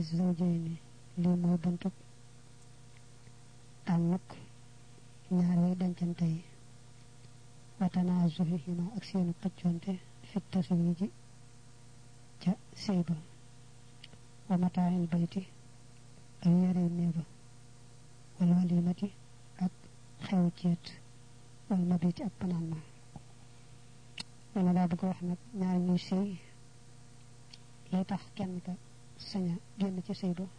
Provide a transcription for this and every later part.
zawjayni li mooy buntu tànnuk ñaar way dencante yi watana zuhihima ak seenu xëcconte fit taswiji ca sëy ba wa mataa'il bayti ak yare néeba wal walimati ak xew ceet wal mabiti ak panaan ma dana daa bëgg wax nag ñaar ñuy sëy lay tax kenn ka saña génn ci sëy ba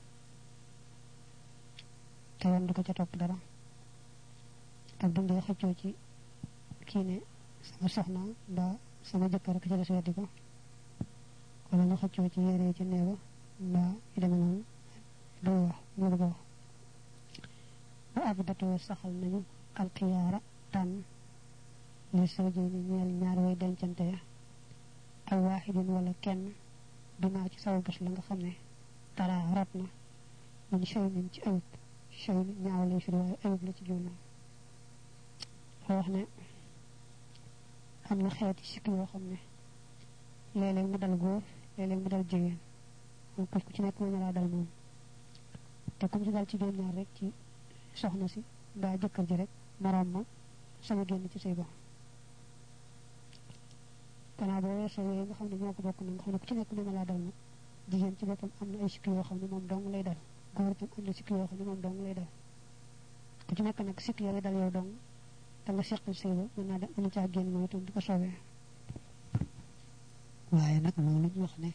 te yoon du ko ca topp dara ak dundee xëccoo ci kii ne sama soxna mbaa sama jëkkër ak ca des weddi ko wala ñu xëccoo ci yére ci néeba mbaa yu demee noonu day wax ñu bëgg a wax bu abdatoo saxal nañu alxiyaara tànn li sawjay ni ñeel ñaar way dencante ya aw waaxidin wala kenn bi maa ci saw bés la nga xam ne tara rot na min shay min ci ayub shay ñaaw lay firi waaye ayub la ci jumla wax ne am na xeeti sikk yoo xam ne léeg-léeg mu dal góor léeg-léeg mu dal jigéen moom ku ci nekk mën na laa dal moom te comme ci dal ci doon ñaar rek ci soxna si mbaa jëkkër ji rek moroom ma sama génn ci say ba kanaa boo weesoo yooyu nga xam ne ñoo ko bokk na nga xam ne ku ci nekk mën na laa dal nag jigéen ci boppam am na ay sikk yoo xam ne moom dong lay dal góor itam am na sikk yoo xam ne moom dong lay dal ku ci nekk nag sikk yooyu dal yow dong te nga seqal sëy ba mën naa dem mën caa génn mooy itam di ko soobee waaye nag loolu ñu wax ne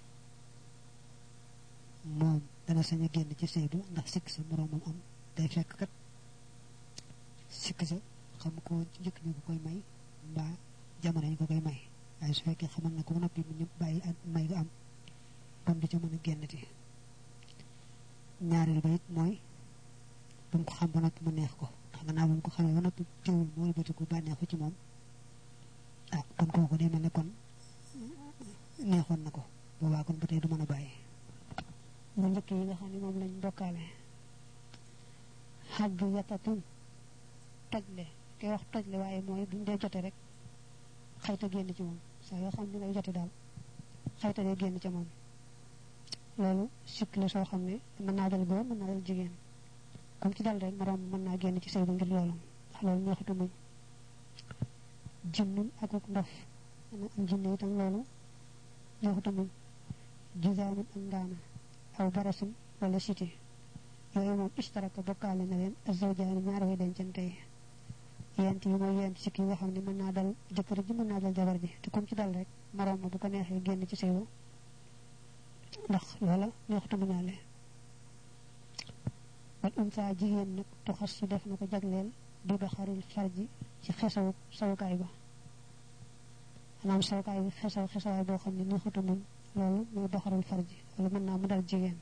moom dana sañ a génn ci sëy ba ndax sikk sa moroomam am day fekk kat sikk sa xam ko woon ci njëkk ñu ko koy may mbaa jamono yi ko koy may waaye su fekkee xamal na ko ba noppi mu ñëpp bàyyi ak may nga am kon du ca mën a génnati ñaareel ba it mooy ba mu ko xam ba noppi mu neex ko ndax gannaaw ba mu ko xamee ba noppi teewul moo bëtiku bànneexu ci moom ah kon kooku day mel ne kon neexoon na ko boobaa kon ba tey du mën a bàyyi bu njëkk yi nga xam ne moom lañ bokkaale xaj bu yatatun tojle koy wax tojle waaye mooy buñ dee jote rek xayta génn ci moom saa yoo xam ne ngay jote daal xayta dee génn ca moom loolu sikk la soo xam ne mën naa dal góor mën naa dal jigéen comme ci dal rek moroom mën naa génn ci sëy bi ngir loolu ndax loolu neexatu muñ jinnun ak ndof am jinne itam loolu neexatu muñ jisaamun ak ngaana aw barasun wala siti yooyu moom istaraka bokkaale na leen azawjaani ñaar way dencante yi yent yi mooy yent sikk yi nga xam ne mën naa dal jëkkër ji mën naa dal jabar ji te comme ci dal rek moroom ma bu ko neexee génn ci sëy ba ndax loola neexatu muñaale wal unsa jigéen nag tuxas su def na ko jagleel bi baxaril farji ci xesawu sawukaay ba maanaam sawukaay bi xesawaay boo xam ne neexatu muñ loolu mooy baxarul farji loolu mën naa mu dal jigéen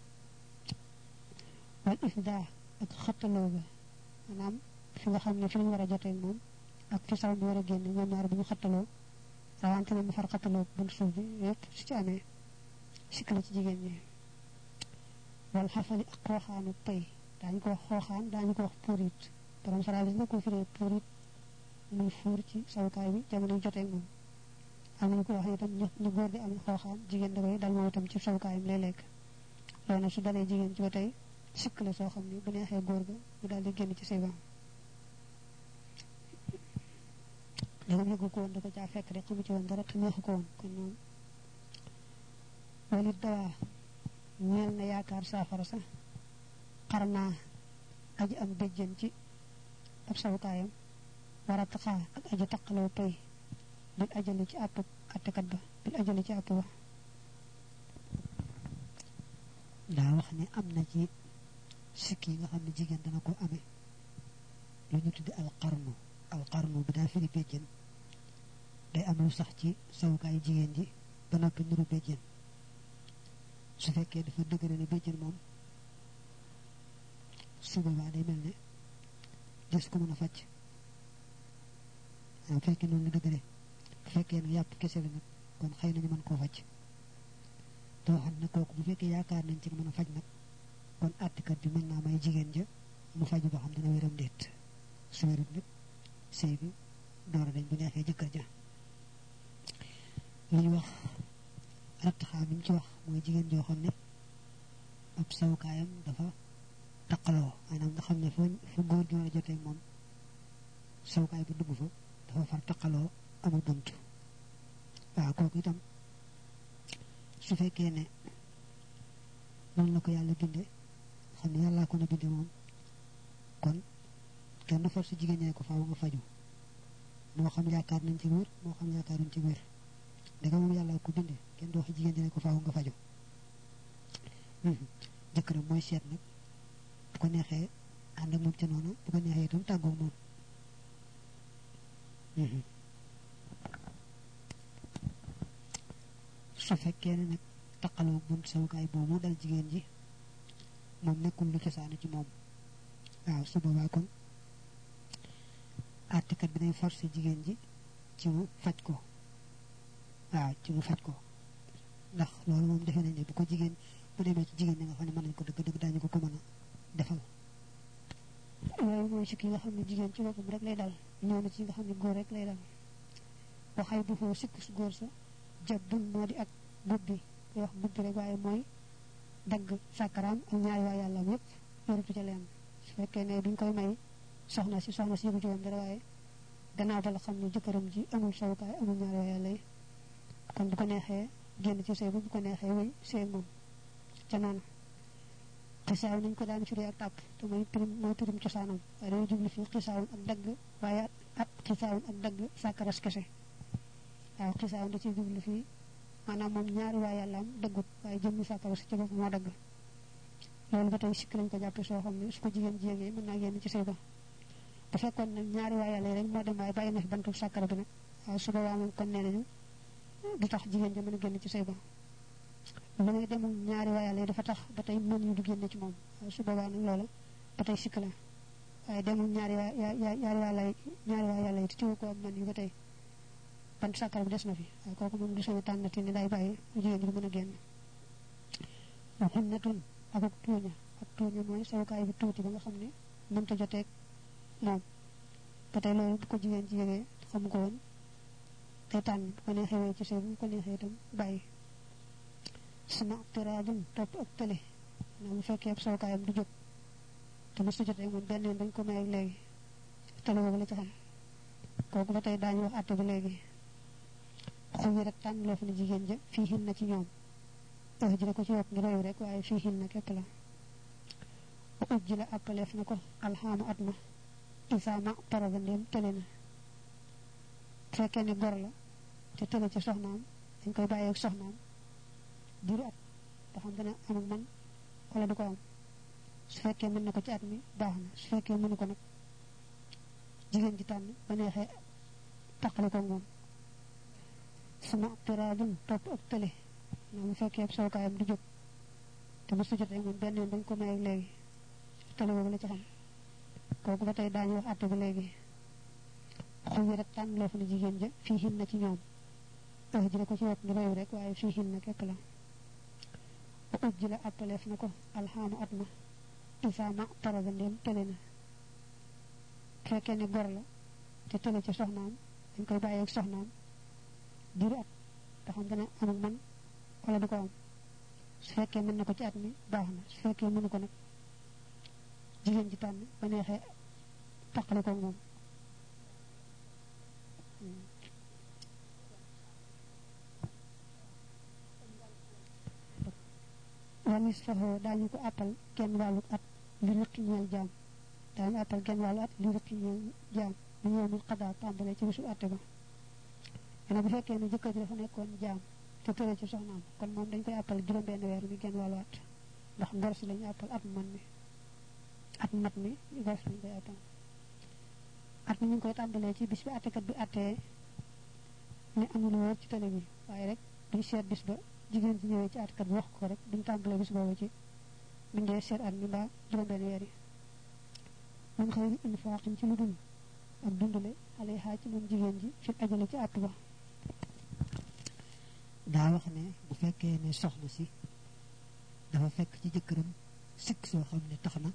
wal ifda ak xattaloo ba maanaam fi nga xam ne fi lañu war a jotee moom ak fi saw bi war a génn ñoom ñaar bu ñu xattaloo rawante na mu far xattaloo bunt suuf bi yépp su ci amee sikk la ci jigéen ñi wal xafali ak xooxaanu pay daañu ko wax xooxaan daañu ko wax purit borom saralis na ko firee purit muy fuur ci sawukaay bi jamono jotee moom am nañu ko wax itam ñu góor di am xooxaan jigéen da koy dal moom itam ci sawukaayam lay lekk loolu nag su dalee jigéen ci ba tey sikk la soo xam ne bu neexee góor ga mu daal di génn ci sëy ba dagam yëgu ko woon da ko caa fekk rek xamu ci woon dara te neexu ko woon kon moom walit dawaa ñeel na yaakaar saafara sa xar naa aji am béjjën ci ab sawukaayam war a taxaa ak aji taqaloo pay bil ajali ci àpp attekat ba bil ajali ci àpp ba daa wax ne am na ci sikk yi nga xam ne jigéen dana ko amee lu ñu tuddi alqarnu bi daa firi béjjën day am lu sax ci sawukaayu jigéen ji ba noppi nuru béjjën su fekkee dafa dëgëre ne béjjën moom su boobaa day mel ne des ko mën a faj bu fekkee noonu la dëgëre bu fekkee ne yàpp kese la nag kon xëy nañu mën koo faj te waxam ne kooku bu fekkee yaakaar nañ ci mën a faj nag kon àttikat bi mën naa may jigéen ja mu faju ba xam dina wéram déet su wérut nag sëy bi door a dañ bu neexee jëkkër ja li ñu wax rattaxaa mi ñu ci wax mooy jigéen joo xam ne ab sawukaayam dafa taqaloo maanaam nga xam ne fu góor gi war a jotee moom sawukaay bu dugg fa dafa far taqaloo amul bunt waaw kooku itam su fekkee ne noonu la ko yàlla binde xam ne yàllaa ko na binde moom kon kenn du force jigéen ñee ko faaw nga faju moo xam yaakaar nañ ci wér moo xam yaakaaruñ ci wér danga moom yàlla ko binde kenn du wax jigéen ñee ko faaw nga faju jëkkëram mooy seet nag bu ko neexee ànd ak moom ca noonu bu ko neexee itam tàggoo moom su fekkee ne nag taqaloo bunt sawukaay boobu dal jigéen ji moom nekkul lu cosaanu ci moom waaw su boobaa kon àttekat bi day forcé jigéen ji ci mu faj ko waaw ci mu faj ko ndax loolu moom defe nañ ne bu ko jigéen bu demee ci jigéen ñi nga xam ne mën nañ ko dëgg-dëgg daañu ko mën a defal yooyu mooy sikk yi nga xam ne jigéen ci boppam rek lay dal ñëw na ci nga xam ne góor rek lay dal waxay bu foo sikk su góor sa jab bun moo di ak bubbi koy wax bubbi rek waaye mooy dagg sàkkaraam ak ñaari waa yàlla yëpp yorutu ca leen su fekkee ne duñ koy may soxna si yëgu ci woon dara waaye gannaaw ba la xam ne jëkkëram ji amul sawukaay amul ñaari waa yàlla yi kon bu ko neexee génn ci sëy ba bu ko neexee wéy sëy moom ca noonu xisaaw nañ ko daan firee ak tàpp te mooy pirim cosaanam waaye dañu jublu fii xisaawun ak dagg waaye ak xisaawun ak dagg sàkkaras kese waaw xisaawun da ciy jublu fii maanaam moom ñaari waa yàllaam daggut waaye jëmmi sàkkaras ci bopp moo dagg loolu ba tey sikk lañ ko jàppe soo xam ne su ko jigéen ji yëgee mën naa génn ci sëy ba bu fekkoon nag ñaari waa yàlla yi rek moo dem waaye bàyyi na fi bantu sàkkara bi nag waaw su boobaa moom kon nee nañu du tax jigéen ja mën a génn ci sëy ba lu muy demul ñaari waa yàlla yi dafa tax ba tey mën ñu du génne ci moom waaw su boobaa nag loola ba tey sikk la waaye demul ñaari waa yàlla yi te tiwu ko am man yi ba tey bantu sàkkara bi des na fi waaye kooku moom du sañu tànnati ne day bàyyi jigéen ji du mën a génn waxin na tun ak tuuña mooy sawukaay bi tuuti ba nga xam ne mënta joteeg moom ba tey loolu bu ko jigéen ci yëgee xamu ko woon day tànn bu ko neexee wéy ci sëy bu ko neexee itam bàyyi sama tiraadum topp ak tële na bu fekkee ab sawukaayam du jóg te mësu joteeg moom benn yoon dañ ko may ak léegi tële boobu la ci xam kooku ba tey daañu wax àtte bi léegi xubi rek tànn loo fa ne jigéen ja fii hin na ci ñoom ji la ko ci yokk ngi royu rek waaye fii hin na képp la bu ji la appaleef na ko alxaamu at ma isaama paraba ndéem tële na fekkee ne gor la te tële ci soxnaam dañ koy bàyyeeg soxnaam diiru at ba xam dana am ak man wala du ko am su fekkee mën na ko ci at mi baax na su fekkee mënu ko nag jigéen ji tànn ba neexee taqale ko moom sama tiraadum topp ak tële na mu fekkee sawukaayam du jóg te mësu jotee moom benn yoon dañ ko may ak léegi tële boobu la ci xam kooku ba tey daañu wax àtte bi léegi xubi rek tànn loo fa ne jigéen ja fii hin na ci ñoom ji la ko ci yokk ngi royu rek waaye fii hin na képp la bu ji la appaleef na ko alxaamu at ma isaama paraba ndéem tële na fekkee ne gor la te tële ci soxnaam dañ koy bàyyeeg soxnaam diiru at ba xam dana am ak man wala du ko am su fekkee mën na ko ci at mi baax na su fekkee mënu ko nag jigéen ji tànn ba neexee taqale ko moom wanis faxoo daañu ko àppal genn wàllu at li rëqi ñeel jaam daañu àppal genn wàllu at li rëqi ñeel jaam lu ñëwmul xadaa tàmbalee ci bisu àtte ba yene bu fekkee ne jëkkër ji dafa nekkoon jaam te tëre ci soxnaam kon moom dañ koy àppal juróom-benn weer mi genn wàllu at ndax ngor si lañu àppal at mat mi ngor si lañu koy àppal at mi ñu ngi koy tàmbalee ci bis bi àttekat bi àttee ne amul wóor ci télé bi waaye rek duñ seet bis ba jigéen ci ñëwee ci àttekat bi wax ko rek duñ tàmbalee bis boobu ci buñ dee seet at mi mbaa juróom-benn weer yi mun xëy infaaqin ci lu dul ak dundale xale xaaj ci moom jigéen ji fi ajale ci àtt ba daa wax ne bu fekkee ne soxna si dafa fekk ci jëkkëram sikk soo xam ne tax na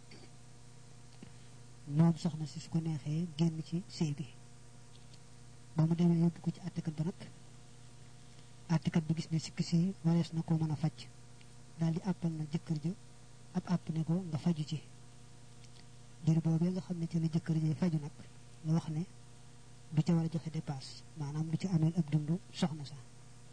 moom soxna si su ko neexee génn ci sëy bi ba mu demee yóbbu ko ci àttekat ba nag àttekat bi gis ne sikk si warees na ko mën a faj daal di àppal na jëkkër ja ab àpp ne ko nga faju ci diir boobee nga xam ne ci la jëkkër ja faju nag la wax ne du ca war a joxe dépasse maanaam du ci ameel ab dund soxna sa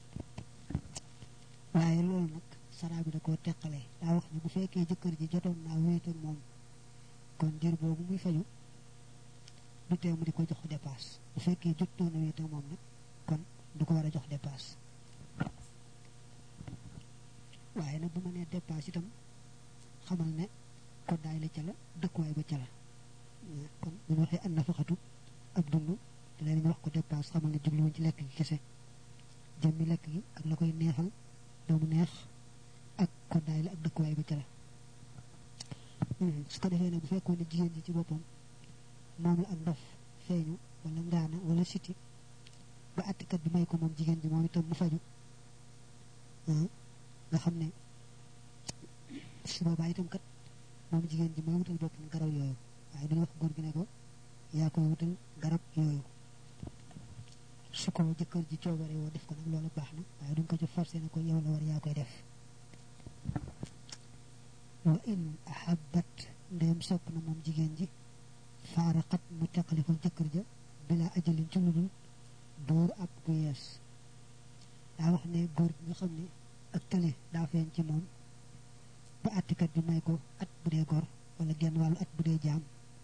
waaye loolu nag saraa bi da koo teqale daa wax ne bu fekkee jëkkër ji jotoon naa wéet ak moom kon diir boobu muy faju du tee mu di ko jox dépasse bu fekkee jotoon na wéet ak moom nag kon du ko war a jox dépasse waaye nag bu ma nee dépasse itam xamal ne koddaay la ca la dëkkuwaay ba ca la kon bu ñu waxee an nafaxatu ab dund te léegi ñu wax ko dépasse xamal ne jubluwuñ ci lekk gi kese jëmmi lekk gi ak la koy neexal doomu neex ak koddaay la ak dëkkuwaay ba ca la su ko defee nag bu fekkoon ne jigéen ji ci boppam moom la ak ndof feeñu wala ngaana wala siti ba àttekat bi may ko moom jigéen ji moom itam mu faju nga xam ne su boobaa itam kat moom jigéen ji mooy wutal boppam garab yooyu waaye duñu wax góor gi ne ko yaa koy wutal garab yooyu su ko jëkkër ji coobare woo def ko nag loolu baax na waaye duñ ko ci forcé ne ko yow la war yaa koy def wa in ahabbat ndéem sopp na moom jigéen ji faaraqat mu teqaliko jëkkër ja bila ajalin ci ludul dóor ab gu yees daa wax ne góor gi nga xam ne ak tële daa feeñ ci moom ba àttikat bi may ko at bu dee gor wala genn wàllu at bu dee jaam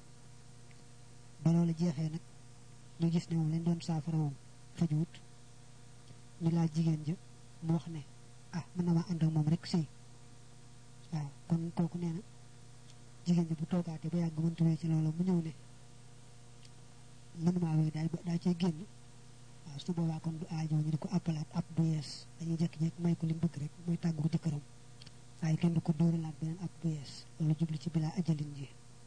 ba loolu jeexee nag ñu gis ne moom lañ doon saafara moom fajuwut ñu laaj jigéen ja mu wax ne ah mën na maa ànd ak moom rek si waaw kon kooku nee na jigéen ji bu toogaatee ba yàgg mëntu wee ci loolu mu ñëw ne mënumaa wee daa cee génn waaw su boobaa kon du aajoo ñu di ko appalaat app bu yees dañuy jékki-jékki may ko li mu bëgg rek mooy tàggu jëkkëram waaye kenn du ko dóoralaat beneen app bu yees loolu jubli ci bilaa ajalin ji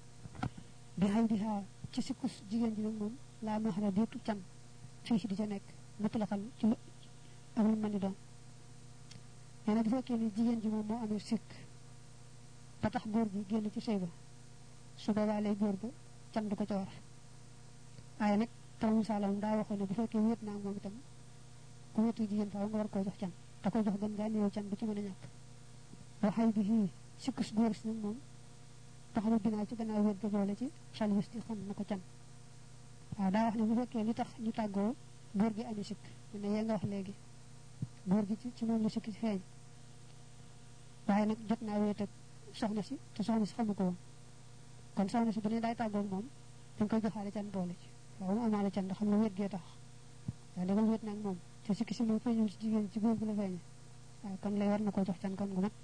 bi xay di xaa ci sikkus jigéen ji nag moom laa maxara déetu can fii si di ca nekk mutu la xam ci lu ak lu mën di doon nee na bu fekkee ni jigéen ji moom moo amee sikk ba tax góor gi génn ci sëy ba su boobaa lay góor ga can du ko ca war waaye nag taw misaalam daa waxoon ne bu fekkee wéet naa moom itam ku wéetu jigéen faaw nga war koo jox can da koy jox gën ngaa néew can du ci mën a ñàkk waxay bi fii sikkus góor si nag moom taxalu dinaa ci gannaaw wéet ga boole ci salwis di xam na ko can waaw daa wax ne bu fekkee li tax ñu tàggoo góor gi amee sikk mu ne yee nga wax léegi góor gi ci moom la sikk si feeñ waaye nag jot naa wéet ak soxna si te soxna si xamu ko woon kon soxna si bu ne daay tàggoo moom dañ koy joxaale can boole ci waaw mu amaale can ndax xam ne wéet gee tax waaye dama wéet nag moom te sikk si moom feeñul ci jigéen ci góor gi la feeñe waaw kon lay war na koo jox can kon gu mat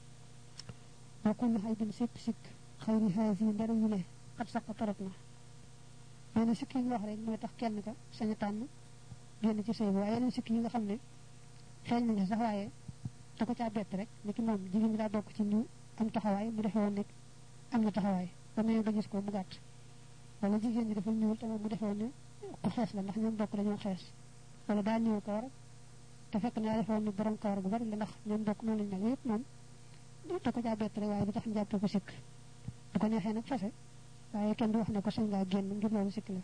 bokkul na xay bin sikk sikk xëy ni xëy fii ndara yu ne xat sax ko torop na nee na sikk yi nga wax rek mooy tax kenn ka sañ a tànn génn ci sëy bi waaye yeneen sikk yi nga xam ne feeñ nañ sax waaye da ko caa bett rek ni ki moom jigéen ñi daa bokk ci ñu am taxawaay mu defee woon ne am na taxawaay ba muy nga gis ko mu gàtt wala jigéen ñi dafa ñuul te moom mu defee woon ne ku xees la ndax ñoom bokk dañoo xees wala daa ñëw kawar te fekk na daa defee woon ne borom kawar gu bari la ndax ñoom bokk noonu lañ mel yëpp moom da ko caa bett rek waaye du tax ñu jàppee ko sikk bu ko neexee nag fase waaye kenn du wax ne ko sañ ngaa génn ngir loolu sikk la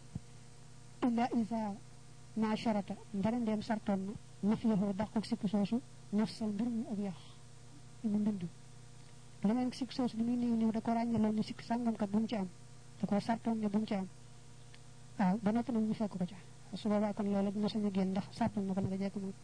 illa isa ma sharata ndara ndeem sartoon na naf yoxoo dàquk sikk soosu nafsal mbir mu ak yàq mu mbind leneen sikk soosu li muy néew néew da ko ràññaloon ni sikk sàngamkat bu mu ci am da ko sartoon ne bu mu ci am waaw ba noppi nag ñu fekk ko ca su boobaa kon loolu dina sañ a génn ndax sartoon na ko naka jekk moom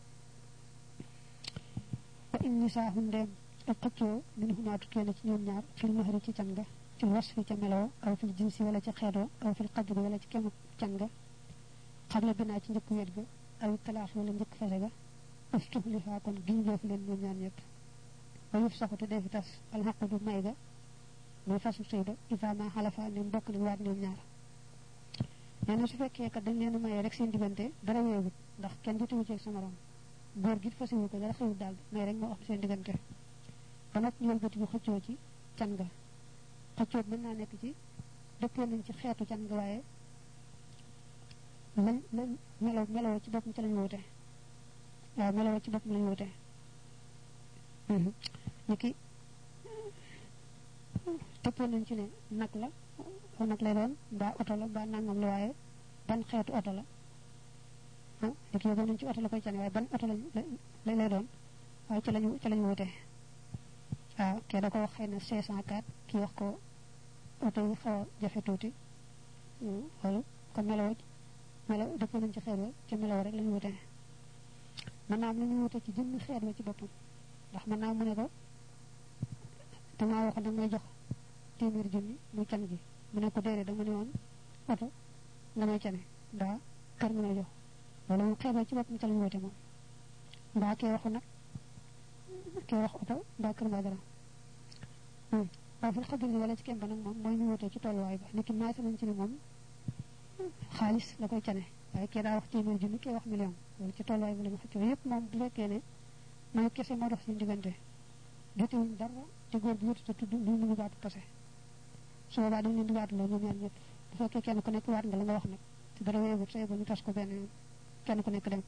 wa in nisaahu ndeem ak xëccoo min xumaa tukkee na ci ñoom ñaar fil mahri ci can ga fil wasfi ca meloo aw fil jinsi wala ci xeetoo aw fil qadri wala ci kemu can ga xabla binaa ci njëkk wéet ga aw talaax wala njëkk fase ga ustuxlihaa kon giñ loo fi leen ñoom ñaar ñëpp wa yuf saxu te defi tas alxaqdu may ga muy fasu sëy ba isa ma xalafa ne mbokk nañ waat ñoom ñaar nee na su fekkee kat dañ leen a mayee rek seen diggante dara wéegut ndax kenn jotewu ci ak sa morom góor gi fasiwu ko dara xewut daal may rek moo am seen diggante ba nag ñu wëlbati bu xëccoo ci can ga xëccoo mën naa nekk ci dëppoo nañ ci xeetu can ga waaye lañ meloo ci boppam ci lañ wute waaw meloo ci boppam lañ wute ni ki dëppoo nañ ci ne nag la aw nag lay doon mbaa oto la mbaa nangam la waaye ban xeetu oto la ni ki yóbbu nañ ci oto la koy cane waaye ban oto lay doon waaye ci lañ wute waaw kee da ko wax xëy na 504 kii wax ko oto yi xaw a jafe tuuti loolu kon melaw dëppoo nañ ci xeet wa ci melaw rek lañu wute mën naa am lu ñu wute ci jëmmi xeet wa ci boppam ndax mën naa mu ne ko damaa waxoon da may jox téeméeri junni muy can gi mu ne ko déedéet dama ne woon oto nga may cane mbaa kër nga may jox loolu moom xeet wa ci boppam ca lañu wute moom mbaa kee waxu nag kee wax oto mbaa kër mbaa dara waaw fi xadir ni wala ci kem ba nag moom mooy ñu wutee ci tolluwaay ba niki maase nañ ci ne moom xaalis la koy cane waaye kee daa wax téeméer junni kee wax million loolu ci tolluwaay ba la ñu xëccoo yëpp moom bu fekkee ne mooy kese moo dox seen diggante jotewuñ dara te góor bi wutute tudd lu mu baatu pase su boobaa dañ leen di waatu la ñoom ñaar ñëpp bu fekkee kenn ku nekk waat nga la nga wax nag te dara wéegut sa yóbbu ñu tas ko benn yoon kenn ku nekk dem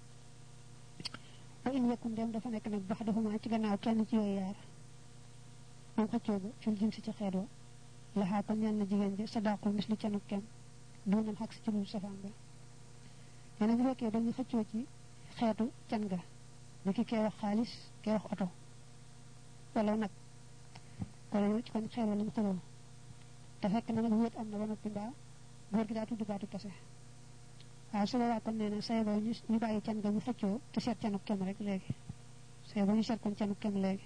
ba in yëkkun dem dafa nekk nag bax dafa ci gannaaw kenn ci yooyu yaar moom xëccoo ba fil jëm si ci xeet wa la xaa ko ñaan na jigéen ji sadaqul misli canuk kem doonal xaq si ci lu safaan ba nee na bu fekkee dañu xëccoo ci xeetu can ga ni ki kee wax xaalis kee wax oto wala nag kon xeet wa lañu xëloo te fekk na nag wéet am na ba noppi mbaa góor gi daa tudd baatu pase waaw su boobaa kon nee na say boo ñu bàyyi can ga ñu xëccoo te seet canuk kem rek léegi say boo ñu seet kon canuk kem léegi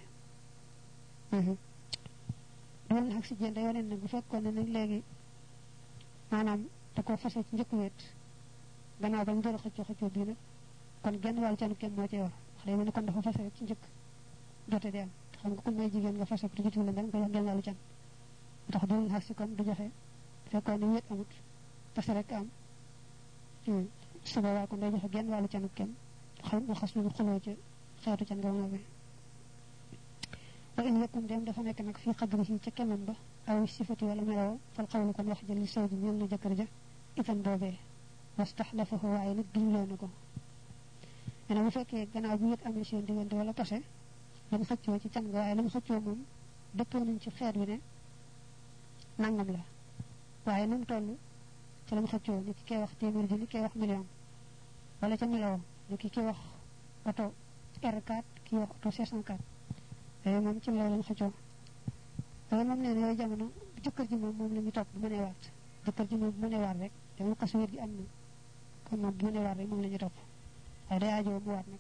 doon ak si jënd yoneen nag bu fekkoon ne nag léegi maanaam da ko fase ci njëkk wéet gannaaw ba ñu door a xëccoo bii nag kon genn wàllu canu kenn moo ci yor wax day mel ni kon dafa fase ci njëkk jote di am te xam nga ku may jigéen nga fase ko te jotul la nga ko jox genn wàllu can tax doon ak si kon du joxe fekkoon ne wéet amut fase rek am su boobaa kon day joxe genn wàllu canu kenn xas lu xuloo ci xeetu can nga ma bi wa in yakun dem dafa nekk nag fii xadrihi ca kemam ba aw sifati wala meloo fal xawlu kon wax jëli saw ji ñeel na jëkkër ja itam boobee wastaxlafahu waaye nag giñloo na ko nee na bu fekkee gannaaw bi yëg amee seen diggante wala tase lañ xëccoo ci can ga waaye lañ xëccoo moom dëppoo nañ ci xeet wi ne nangam la waaye nu mu toll ci lañ xëccoo ni ki kee wax téeméer ji ni kee wax million wala ca meloo ni ki kee wax oto R4 kii wax oto 504 yooyu moom ci loolu lañ xëccoo yooyu moom nee na yooyu jamono jëkkër ji moom la ñu topp bu mënee waat jëkkër ji moom bu mënee waat rek te mu xas wér gi am na kon moom bu mënee waat rek moom la ñu topp waaye day aajoo mu waat nag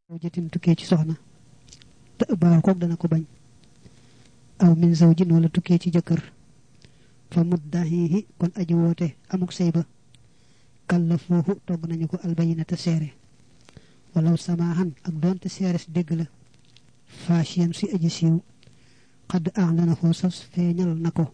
zawjatin tukkee ci soxna te baaw kook dana ko bañ aw min zawjin wala tukkee ci jëkkër fa muddahihi kon aji woote amuk sëy ba kallafuuhu togg nañu ko albayinata seere walaw samaahan ak doonte seeres dégg la faashiyan si aji siiw xadd a'lanahu sas feeñal na ko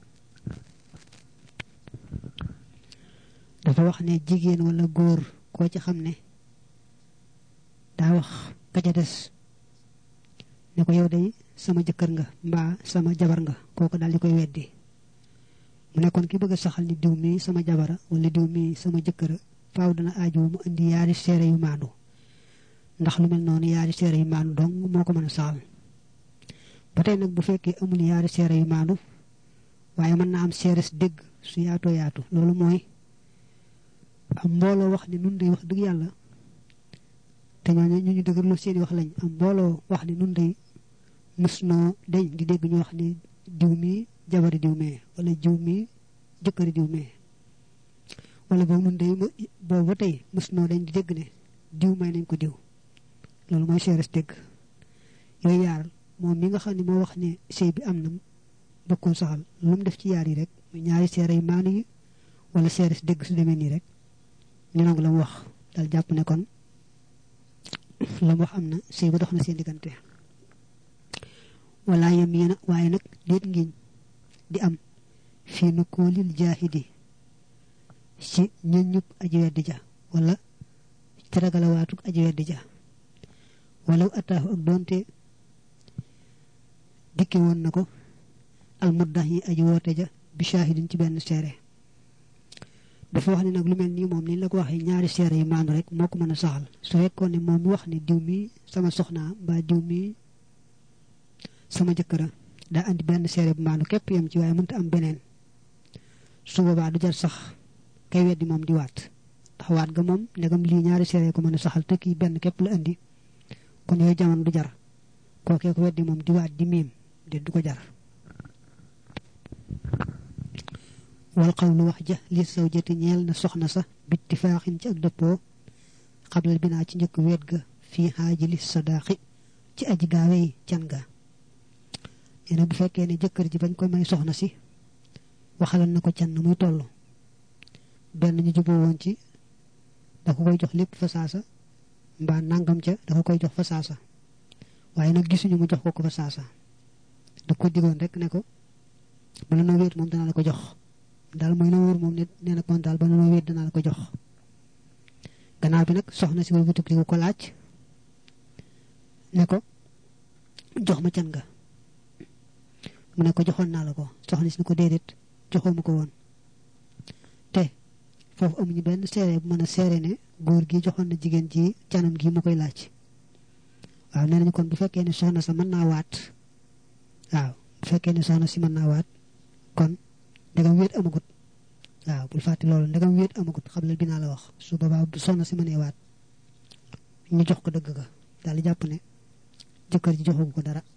dafa wax ne jigéen wala góor koo ci xam ne daa wax ka ca des ne ko yow day sama jëkkër nga mbaa sama jabar nga kooku daal di koy weddi mu ne kon ki bëgg a saxal ni diw mi sama jabara wala diw mi sama jëkkëra faaw dana aaju mu indi yaari seere yu maandu ndax lu mel noonu yaari seere yu maandu dong moo ko mën a saxal ba tey nag bu fekkee amul yaari seere yu maandu waaye mën na am seeres dégg su yaatoo yaatu loolu mooy am mbooloo wax ni nun day wax dëgg yàlla te ñooñu ñu dëgërlu seeni wax lañ am mbooloo wax ni nun day mës noo deñ di dégg ñu wax ni diw mi jabari diw mee wala diw mi jëkkëri diw mee wala boobu nun day boobu ba tey mës noo deñ di dégg ne diw may nañ ko diw loolu mooy seeres dégg yooyu yaar moom mi nga xam ne moo wax ne sëy bi am na bëgg koo saxal lu mu def ci yaar yi rek ñaari seere yu maanu yi wala seeres dégg su demee nii rek ñu nangu la mu wax dal jàpp ne kon la mu wax am na sëy ba dox na seen diggante wala yem yéena waaye nag déet ngiñ di am fii nu koolil jaahidi ci ñun ñëpp aji weddi ja wala ci ragalawaatug aji weddi ja walaw ataahu ak doonte dikki woon na ko almuddahi aji woote ja bi shaahidin ci benn seere dafa wax ne nag lu mel nii moom ni la ko waxee ñaari seere yu maandu rek moo ko mën a saxal su fekkoon ne moom mi wax ne diw mi sama soxnaa mbaa diw mi sama jëkkëra daa andi benn seere bu maandu képp yam ci waaye mënta am beneen su boobaa du jar sax kay weddi moom di waat ndax waat ga moom ndegam lii ñaari seere ko mën a saxal te kii benn képp la andi kon yooyu jamono du jar kookee ko weddi moom di waat di miim de du ko jar wal qawlu wax ja li zawjati ñeel na soxna sa bittifaaxin ci ak dëppoo xablal binaa ci njëkk weet ga fii xaajili sadaqi ci aji gaawey can ga nee na bu fekkee ne jëkkër ji bañ ko may soxna si waxalan na ko can na muy toll benn ñu juboo woon ci da ko koy jox lépp fa saasa mbaa nangam ca da ko koy jox fa saasa waaye nag gisuñu mu jox ko fa saasa da ko digoon rek ne ko bala noo wéet moom danaa la ko jox daal mooy na wóor moom nee na kon daal bala noo wéet danaa la ko jox gannaaw bi nag soxna si wala butuk li ko laaj ne ko jox ma can nga mu ne ko joxoon naa la ko soxna si ne ko déedéet joxoo ma ko woon te foofu amuñu benn seere bu mën a seere ne góor gi joxoon na jigéen ji canam gi mu koy laaj waaw nee nañu kon bu fekkee ne soxna sa mën naa waat waaw bu fekkee ne soxna si mën naa waat kon ndegam wéet amagut waaw bul fàtte loolu ndegam wéet amagut xablal bi naa la wax su boobaa soxna si mënee waat ñu jox ko dëgg ga daal di jàpp ne jëkkër ji joxagu ko dara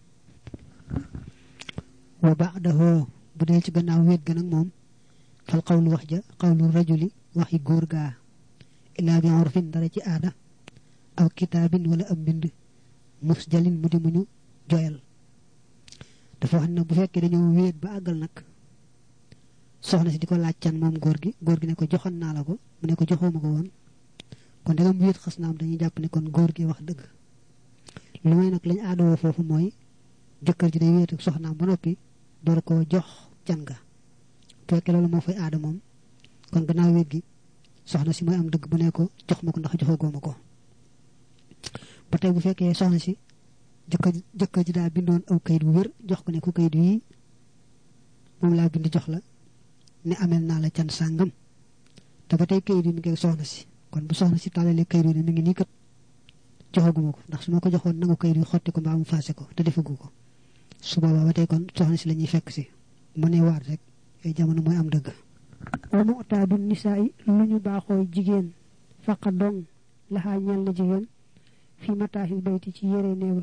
wa ba'dahu bu dee ci gannaaw wéet ga nag moom fal xawlu wax ja xawlu rajuli waxi góor gaa illaa bi urfin dara ci aada aw kitaabin wala am mbind musjalin mu di muñu joyal dafa wax ne bu fekkee dañoo wéet ba àggal nag soxna si di ko laaj can moom góor gi ne ko joxoon naa la ko mu ne ko joxooma ko woon kon dagam wéet xas na am dañuy jàpp ne kon góor gi wax dëgg lu may nag lañ aadawoo foofu mooy jëkkër ji day wéet ak soxnaam ba noppi door koo jox can ga bu fekkee loolu moo fay aada moom kon gannaaw wéet gi soxna si mooy am dëgg bu ne ko jox ma ko ndax joxagoo ma ko ba tey bu fekkee soxna si jëkkër ji daa bindoon aw kayit bu wér jox ko ne ku kayit wii moom laa bind jox la ne amel naa la can sàngam te ba tey kayit yi mi ngi soxna si kon bu soxna si tàllalee kayit yi ne mi ngi nii kat joxaguma ko ndax su ma ko joxoon nangu kayit yi xotti ko mbaa mu faase ko te defagu ko su boobaa ba tey kon soxna si la ñuy fekk si mu ne waat rek ay jamono mooy am dëgg wa mu'taadu nisaa yi lu ñu baaxoo jigéen faqa dong laxaa ñeel na jigéen fi mataaxil bayti ci yére néeba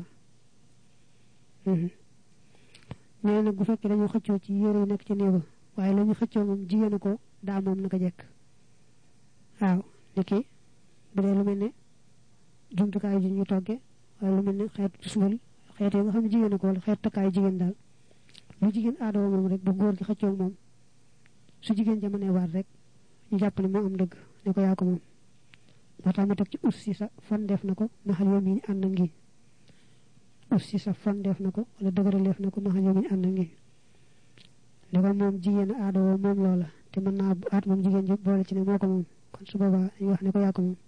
nee nag bu fekkee dañoo xëccoo ci yére yi nekk ci néeba waaye la ñu xëccoo moom jigéen ko daa moom naka jekk waaw niki bu dee lu mel ne jumtukaay ji ñu togge wala lu mel ne xeetu tusngal xeet yi nga xam ne jigéen ko wala xeet takkaay jigéen daal lu jigéen aadoo moom rek ba góor gi xëccoo moom su jigéen ja mënee waat rek ñu jàpp ne moo am dëgg ne ko yaa ko moom moo tax mu teg ci us si sa fon def na ko maxal yoom yi ñu ànd ngi us si sa fon def na ko wala dëgëral def na ko maxal yoom yi ñu ànd ngi ne ko moom jigéen aadoo moom loola te mën naa aat moom jigéen ji boole ci ne moo ko moom kon su boobaa dañuy wax ne ko yaa ko moom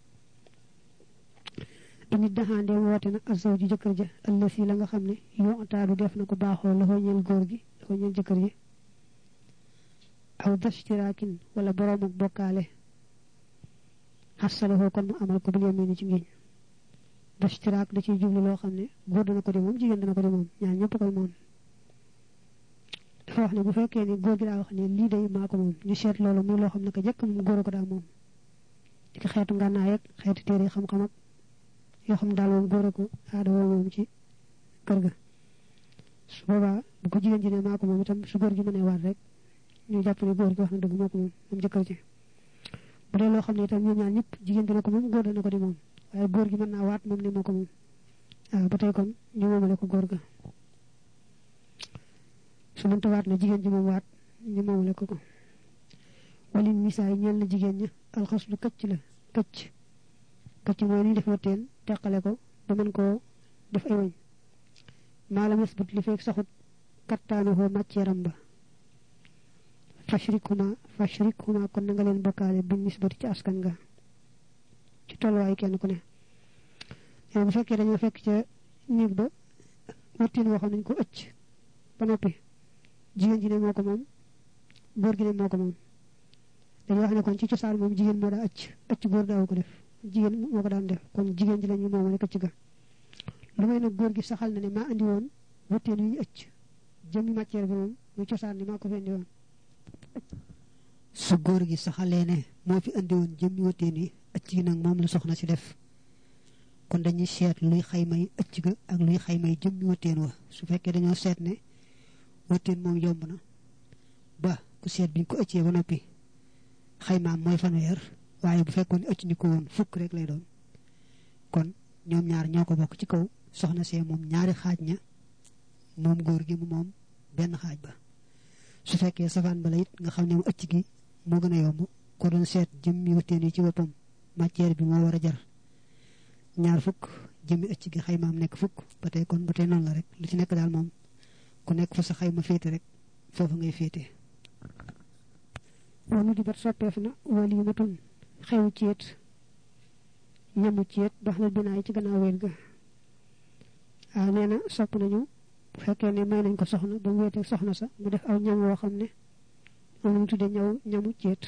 init daxaandeem woote na azaw ji jëkkër ja ëllësi la nga xam ne yoo ataadu def na ko baaxoo la ñeel góor gi la ñeel jëkkër ji aw dastiraakin wala boroom ak bokkaale xasalahoo kon mu amal ko bu yemee ni ci ngiñ dastiraak da ciy jublu loo xam ne góor dana ko di moom jigéen dana ko di moom ñaar ñëpp koy moom dafa wax ne bu fekkee ne góor gi daa wax ne lii day maa ko moom ñu seet loolu muy loo xam ne ko jëkk moom góor ko daa moom di ko xeetu ngànnaay ak xeetu téere xam-xam ak yoo xam daal moom góor ko aada woo moom ci kër ga su boobaa bu ko jigéen ji ne maa ko moom itam su góor gi mënee waat rek ñu jàpp ne góor gi wax na dëgg moo ko moom moom jëkkër ji bu dee loo xam ne itam ñoom ñaar ñëpp jigéen dina ko moom góor dana ko di moom waaye góor gi mën naa waat moom ne moo ko moom waaw ba tey kon ñu moomale ko góor ga su mënta waat na jigéen ji moom waat ñu moomale ko ko walin misaay ñeel na jigéen ña alxas lu këcc la këcc mooy ni def wateen teqale ko ba mën koo def ay wañ maa la mesbut li fekk saxut kattaanoo màcceeram ba fashrikuma kon na nga leen bokkaale bu nisbati ci askan nga ci tolluwaay kenn ku ne bu fekkee dañoo fekk ca néeg ba wattiin waxoon nañ ko ëcc ba noppi jigéen ji ne moo ko moom góor gi ne moo ko moom dañuy wax ne kon ci cosaan moom jigéen moo daa ëcc góor daaw ko def jigéen moo ko daan def kon jigéen ji lañu moomale këcc ga lu may nag góor gi saxal na ne maa andi woon wattiin yu ñu ëcc jëmmi matière bi moom muy cosaan ni maa ko fi andi woon su góor gi saxalee ne moo fi andi woon jëmmi watteen yi ëcc gi nag moom la soxna si def kon dañuy seet luy xaymay ëcc ga ak luy xaymay jëmmi watteen wa su fekkee dañoo seet ne watteen moom yomb na ba ku seet biñ ko ëccee ba noppi xaymaam mooy fanweer waaye bu fekkoon ëcc ñu ko woon fukk rek lay doon kon ñoom ñaar ñoo ko bokk ci kaw soxna see moom ñaari xaaj ña moom góor gi mu moom benn xaaj ba su fekkee safaan ba la it nga xam ne mu ëcc gi moo gën a yomb ko doon seet jëmmi watteen yi ci boppam matière bi moo war a jar ñaar fukk jëmmi ëcc gi xaymaam nekk fukk ba tey kon ba tey noonu la rek lu ci nekk daal moom ku nekk fa sa xayma féete rek foofu ngay féete wanu di bat soppeef na walimatun xewu ceet ñamu ceet dox na binaay ci gannaaw wéet ga waaw nee na sopp nañu bu fekkee ne may nañ ko soxna ba mu wéetee soxna sa mu def aw ñam woo xam ne moom lañu tudde ñamu ceet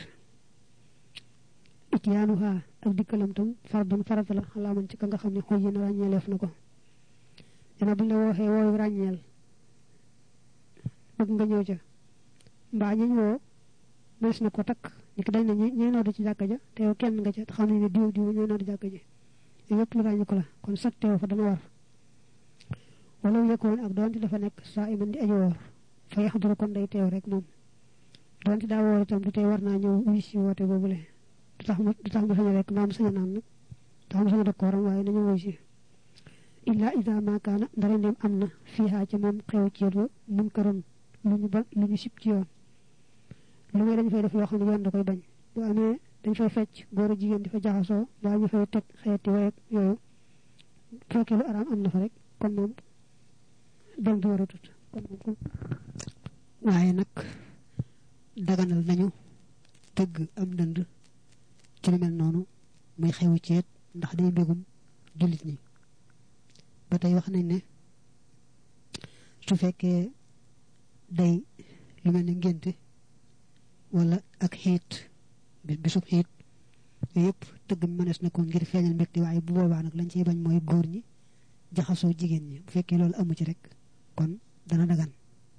itiyaanuha ak dikkalam tam fardun farata la xalaaman ci ka nga xam ne xoy yi na ràññeeleef na ko dana buñ la wooxee wooyu ràññeel bëgg nga ñëw ca mbaa ñañ woo mënees na ko takk ni ko dañ na ñooy noddu ci jàkka ja te yow kenn nga ca te xam ne diw ñooy noddu jàkka ji yëpp lu ràññi ko la kon sag teew fa dana war wala yekkoon ak doonte dafa nekk saa iman di aji woor fa yaxduru kon day teew rek moom doonte daa woor itam du tey war naa ñëw wuy si woote boobule du tax mu sañ rek maam sañ naan nag tax mu sañ dëkkooram waaye nañu wuy si illa ida maakaana ndara ndem am na fiihaa ca moom xew ceet wa mun karoon lu ñu sib ci yoon lu may dañu fay def loo xam ne yoon da koy bañ bu amee dañ fay fecc góor a jigéen di fa jaxasoo mbaa ñu fay teg xeeti wayeg yooyu fekkee lu araam am na fa rek kon moom dem du war a tut kon moom waaye nag daganal nañu tëgg am ndënd ci lu mel noonu muy xewu ceet ndax day mbégum jullit ñi ba tey wax nañ ne su fekkee day lu mel ne ngénte wala ak xiit bisub xiit yooyu yëpp tëgg mi mënees na ko ngir feeñal mbégte waaye bu boobaa nag lañ ciy bañ mooy góor ñi jaxasoo jigéen ñi bu fekkee loolu amu ci rek kon dana dagan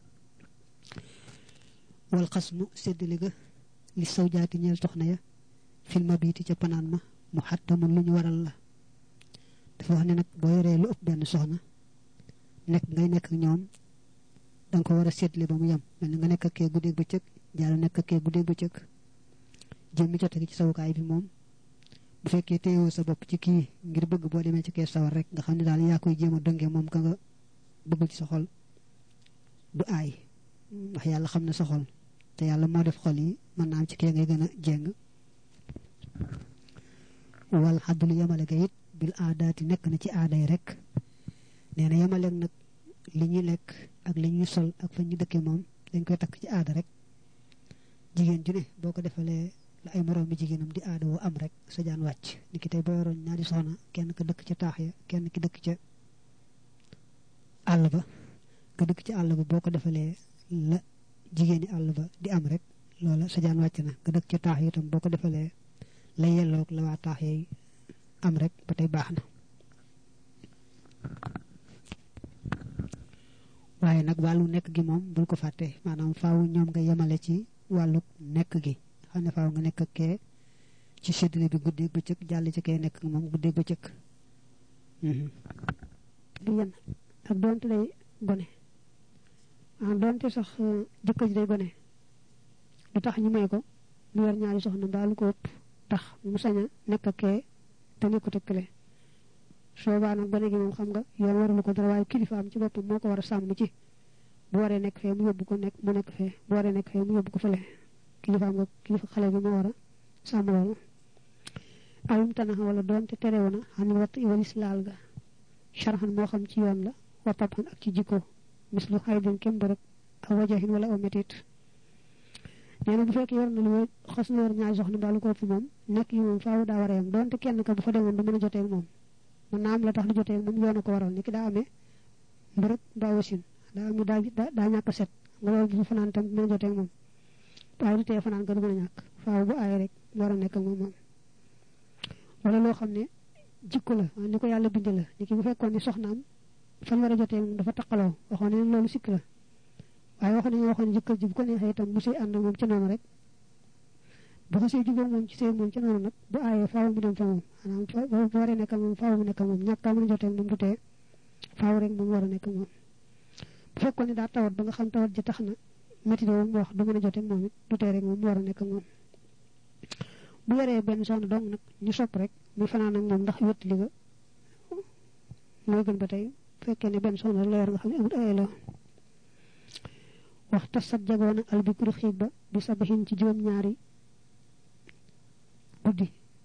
wal xasmu séddale ga li sawjaati ñeel soxna ya fil mabiiti ca panaan ma mu xattamun lu ñu waral la dafa wax ne nag boo yoree lu ëpp benn soxna ngay nekk ak ñoom danga ko war a séddale ba mu yem mel ni nga nekk ak kee guddeeg bëccëg jaara nekk ak kee guddeeg bëccëg jëmmi jote gi ci sawukaay bi moom bu fekkee téyewoo sa bopp ci kii ngir bëgg boo demee ci kee sawar rek nga xam ne daal yaa koy jéem a dëngee moom ka nga bëggul ci sa xol du aay ndax yàlla xam na sa xol te yàlla moo def xol yi mën naa am ci kee ngay gën a jéng wal xaddulu yamale ga it bil aadaati nekk na ci aada yi rek nee na yamaleeg nag li ñuy lekk ak li ñuy sol ak fa ñu dëkkee moom dañ koy takk ci aada rek jigéen ju ne boo ko defalee la ay moroom mi jigéenam di aada woo am rek sa jaan wàcc ni ki tey boo yoroon ñaari soxna kenn ka dëkk ca taax ya kenn ki dëkk ca àll ba ka dëkk ci àll ba boo ko defalee la jigéeni àll ba di am rek loola sa jaan wàcc na ka dëkk ca taax yi itam boo ko defalee la yelloog la waa taax yi am rek ba tey baax na waaye nag wàllu nekk gi moom bul ko fàtte maanaam faaw ñoom nga yemale ci wàllu nekk gi xam ne faaw nga nekk ak kee ci séddale bi guddeeg bëccëg jàll ci kee nekk moom guddeeg bëccëg di yenn ak doonte day gone doonte sax jëkkër ji day gone lu tax ñu may ko mu yor ñaari soxna mbaa lu ko ëpp tax mu sañ a nekk ak kee te nekkut ak kële soobaa nag gone gi moom xam nga yoon warulu ko dara waaye kilifaam ci boppam moo ko war a sàmm ci bu waree nekk fee mu yóbbu ko nekk mu nekk fee bu waree nekk fee mu yóbbu ko fële kilifaam nga kilifa xale bi moo war a sàmm loolu alum tanaxa wala doonte terewu na xam ne watt iwalis laal ga sharxan moo xam ci yoon la wa tabxan ak ci jikko mislu xaydin kem ba rek aw wajaxin wala aw metit nee na bu fekkee yor na lu xas na yor ñaari soxna mbaa lu ko ëpp moom nekk yi moom faaw daa war a yem doonte kenn ka bu fa demoon du mën a jotee ak moom mën naa am la tax du jotee ak moom yoonu ko waral ni ki daa amee mbërëg mbaa wasin daa am daa ñàkk set nga loolu bu fanaan tam mën a jotee ak moom waaye du tee fanaan ka du mën a ñàkk faaw bu aay rek war a nekk ak moom wala loo xam ne jikko la ni ko yàlla binde la ni ki bu fekkoon ni soxnaam fan war a jotee moom dafa taqaloo waxoon ne loolu sikk la waaye waxoon jëkkër ji bu ko neexee itam mu sëy ànd ak moom ca noonu rek bu ko sëy jubóog moom ci sëy moom ca noonu nag bu aayee faaw mu dem fa moom maanaam bu waree nekk moom faaw mu nekk moom ñàkk a mën a jotee moom du tee faaw rek moom war a nekk moom bu fekkoon ne daa tawat ba nga xam tawat ji tax na métti moom wax du mën a jotee moom it du tee rek moom war a nekk moom bu yoree benn soxna dong nag ñu sopp rek muy fanaan ak moom ndax wétt li ga mooy gën ba tey bu fekkee ne benn soxna la yor nga xam ne amul ay la waxta sat jagoona albikru xiig ba bi sabahin ci juróom-ñaari guddi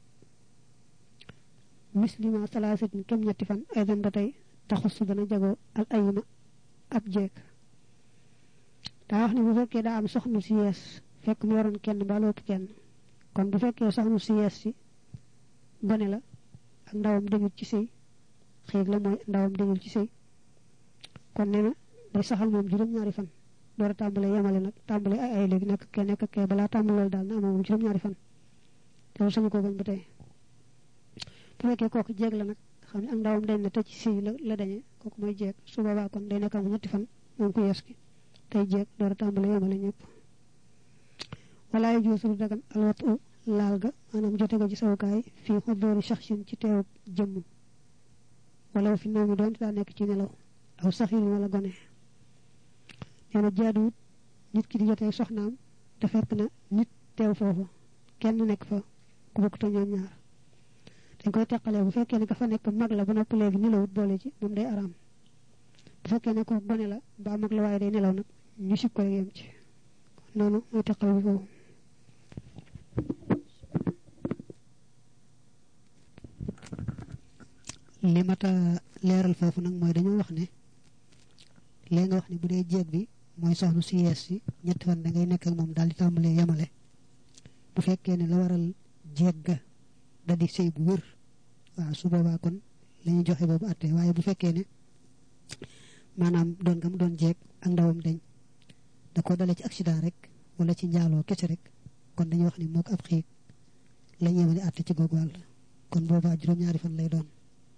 mislima salaasatin kem ñetti fan aydan ba tey taxus dana jagoo al ayima ab jeeg daa wax ne bu fekkee daa am soxna si yees fekk mu yoroon kenn mbaa lu ëpp kenn kon bu fekkee soxna si yees si gone la ak ndawam dañul ci sëy xiig la mooy ndawam dañul ci sëy kon nee na day saxal moom juróom-ñaari fan door a tàmbale yemale nag tàmbale ay léegi nekk kee balaa tàmbale loolu daal na ama moom juróom-ñaari fan te sañu ko bañ ba tey bu fekkee kooku jeeg la nag xam ne ak ndawam dañ na te ci sëy la dañee kooku mooy jeeg su boobaa kon day nekk am ñetti fan moom ku yees ki tey jeeg door a tàmbale yemale ñëpp walaaye juusul dagan alwatu laal ga maanaam jote ko ci sawukaay fii xuddoori shaxsin ci teew jëmm wala fi naw mi doon daa nekk ci nelaw aw saxiir wala gone nee na jaaduwut nit ki di jotee soxnaam te fekk na nit teew foofu kenn nekk fa ku bokk te ñoom ñaar dañ koy teqalee bu fekkee ne ka fa nekk mag la ba noppi léegi nelawut boole ci moom day araam bu fekkee ne ko gone la mbaa mag la waaye day nelaw nag ñu sib ko rek yem ci noonu mooy teqal bi foofu li mata leeral foofu nag mooy dañoo wax ne léegi nga wax ne bu dee jeeg bi mooy soxna si yees si ñetti fan da ngay nekk ak moom daal di tàmbalee yemale bu fekkee ne la waral jeeg ga da di sëy bu wér waaw su boobaa kon la ñuy joxe boobu àtte waaye bu fekkee ne maanaam doon nga mu doon jeeg ak ndawam dañ da ko dale ci accident rek wala ci njaaloo kese rek kon dañuy wax ni moo ko ab xiig la ñu yemale àtte ci googu wàll kon boobaa juróom-ñaari fan lay doon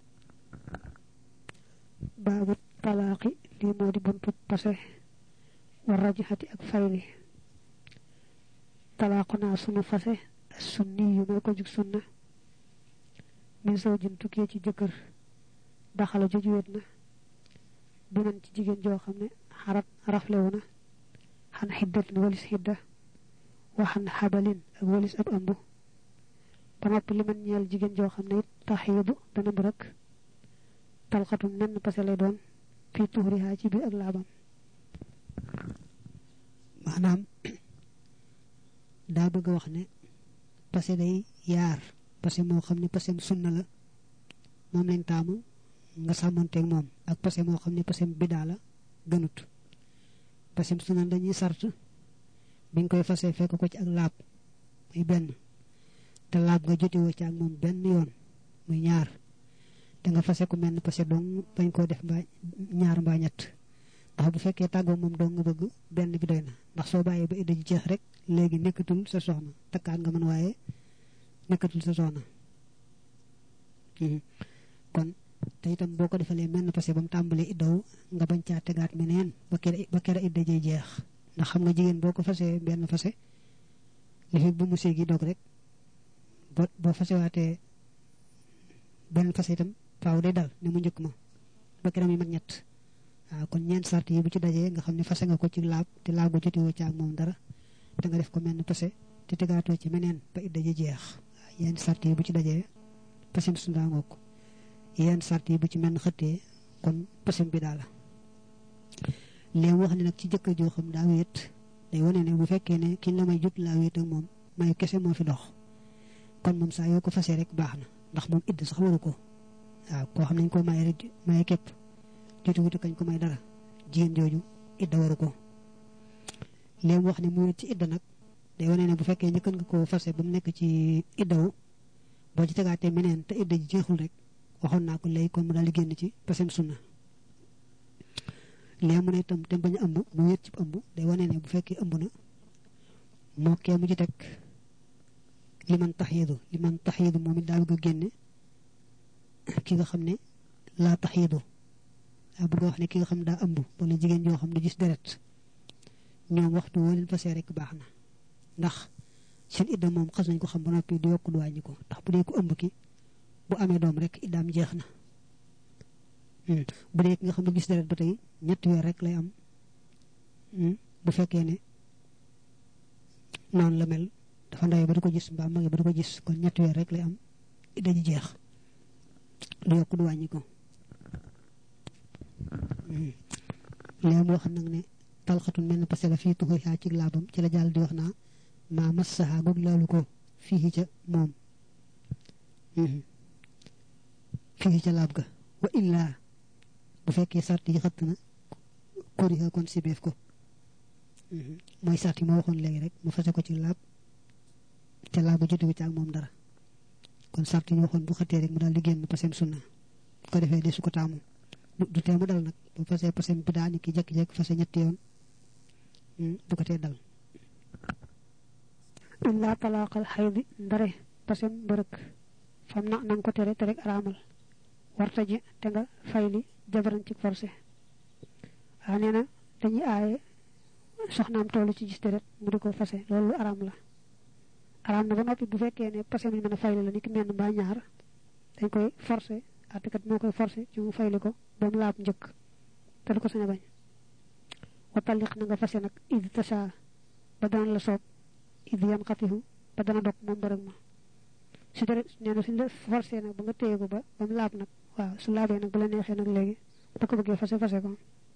baabu talaaqi lii moo di buntu pase war rajxati ak fayli talaaqu naa sunu fase sunni yu mooy ko jug sunna min zawjin tukkee ci jëkkër daxala joju wet na bi man ci jigéen joo xam ne xarat raflewu na xan xiddatin walis xidda waxan xabalin ak walis ab ëmb ba noppi li man ñeel jigéen joo xam ne it taxiidu dana bu rek talxatum menn pase lay doon fii tuxriha ci biir ak laabam maanaam daa bëgg wax ne pase day yaar pase moo xam ne pasem sunna la moom lañ taamu nga sàmmonteeg moom ak pase moo xam ne pasem bidaa la gënut pasem sunna dañuy sart bi nga koy fase fekk ko ci ak laab muy benn te laab nga jotewoo ci ak moom benn yoon muy ñaar te nga fase ko menn pase dong bañ koo def mbaa ñaar mbaa ñett ndax bu fekkee tàggoo moom dong nga bëgg benn bi doy na ndax soo bàyyee ba idda ji jeex rek léegi nekkatul sa soxna takkaat nga mën waaye nekkatul sa soxna kon te itam boo ko defalee menn pase ba mu tàmbalee iddaw nga bañ caa tegaat meneen ba kera idda ji jeex ndax xam nga jigéen boo ko fasee benn fase li fi bu mu séegi dog rek boo fasewaatee benn fase itam faaw day dal ne mu njëkk ma ba kera mi mat ñett waaw kon ñeent sart yi bu ci dajee nga xam ne fase nga ko ci laab te laab ga jotewoo ci ak moom dara te nga def ko menn pase te tegaatoo ci meneen ba idda ji jeex yenn sart yi bu ci dajee pasem sundaa ngoog yenn sart yi bu ci menn xëttee kon pasem bi daal la léegi wax ne nag ci jëkkër joo xam daa wéet day wane ne bu fekkee ne kiñ la may jut laa wéet ak moom may kese moo fi dox kon moom saa yoo ko fasee rek baax na ndax moom idda sax waru ko waaw koo xam nañ ko maye rek maye képp jotu wutu kañ ko may dara jigéen jooju idda waru ko léegi wax ne mu wéet ci idda nag day wane ne bu fekkee njëkkan nga ko fase ba mu nekk ci iddawu boo ci tegaatee meneen te idda ji jeexul rek waxoon naa ko léegi kon mu daal di génn ci pasem sunna léegi mu ne itam te bañ a ëmb mu wéet ci ëmb day wane ne bu fekkee ëmb na moo kee mu ci teg li man taxiidu moom it daa bëgg a génne ki nga xam ne laa taxiidu daa bëgg a wax ne ki nga xam daa ëmb wala jigéen joo xam ne gis deret ñoom waxtu woo leen fasee rek baax na ndax seen idda moom xas nañ ko xam ba noppi du yokk du wàññi ko ndax bu dee ko ëmb ki bu amee doom rek iddaam jeex na bu dee ki nga xam ne gis deret ba tey ñetti weer rek lay am bu fekkee ne noonu la mel dafa ndawee ba du ko gis mbaa magee ba du ko gis kon ñetti weer rek lay am idda ji jeex du yokk du wàññi ko léegi moo xam nag ne talxatun mel na parce que fii tuxu xaa ci laabam ci la jàll di wax naa maa massaha goog laalu ko fii ca moom fii ca laab ga wa illaa bu fekkee sart yi xëtt na koriha kon sibeef ko mooy sart yi ma waxoon léegi rek mu fase ko ci laab te laab ga jotewu ci ak moom dara kon sart yi waxoon bu xëttee rek mu daal di génn pasem sunna bu ko defee de su ko taamu du tee mu dal nag bu fasee pasem bi daa ni ki jekki-jekki fase ñetti yoon du ko tee dal illa talaqal xaydi ndare pasem mbërëk fam na nang ko tere te rek araamal warta ji te nga fayli jabaran ci forcé waa nee na dañuy aaye soxnaam toolu ci gis deret mu di ko fase loolu araam la araam na ba noppi bu fekkee ne pasem yi mën a fayli la ni ki menn mbaa ñaar dañ koy forcé àttekat moo koy forcé ci mu fayli ko ba mu laab njëkk te du ko sañ a bañ wa taliq na nga fase nag id tasa ba dana la soob id yan xatihu ba dana dog moom bërëg ma su deret nee na suñ la forcé nag ba nga téye ko ba mu laab nag waaw su laabee nag bu la neexee nag léegi ba ko bëggee fase ko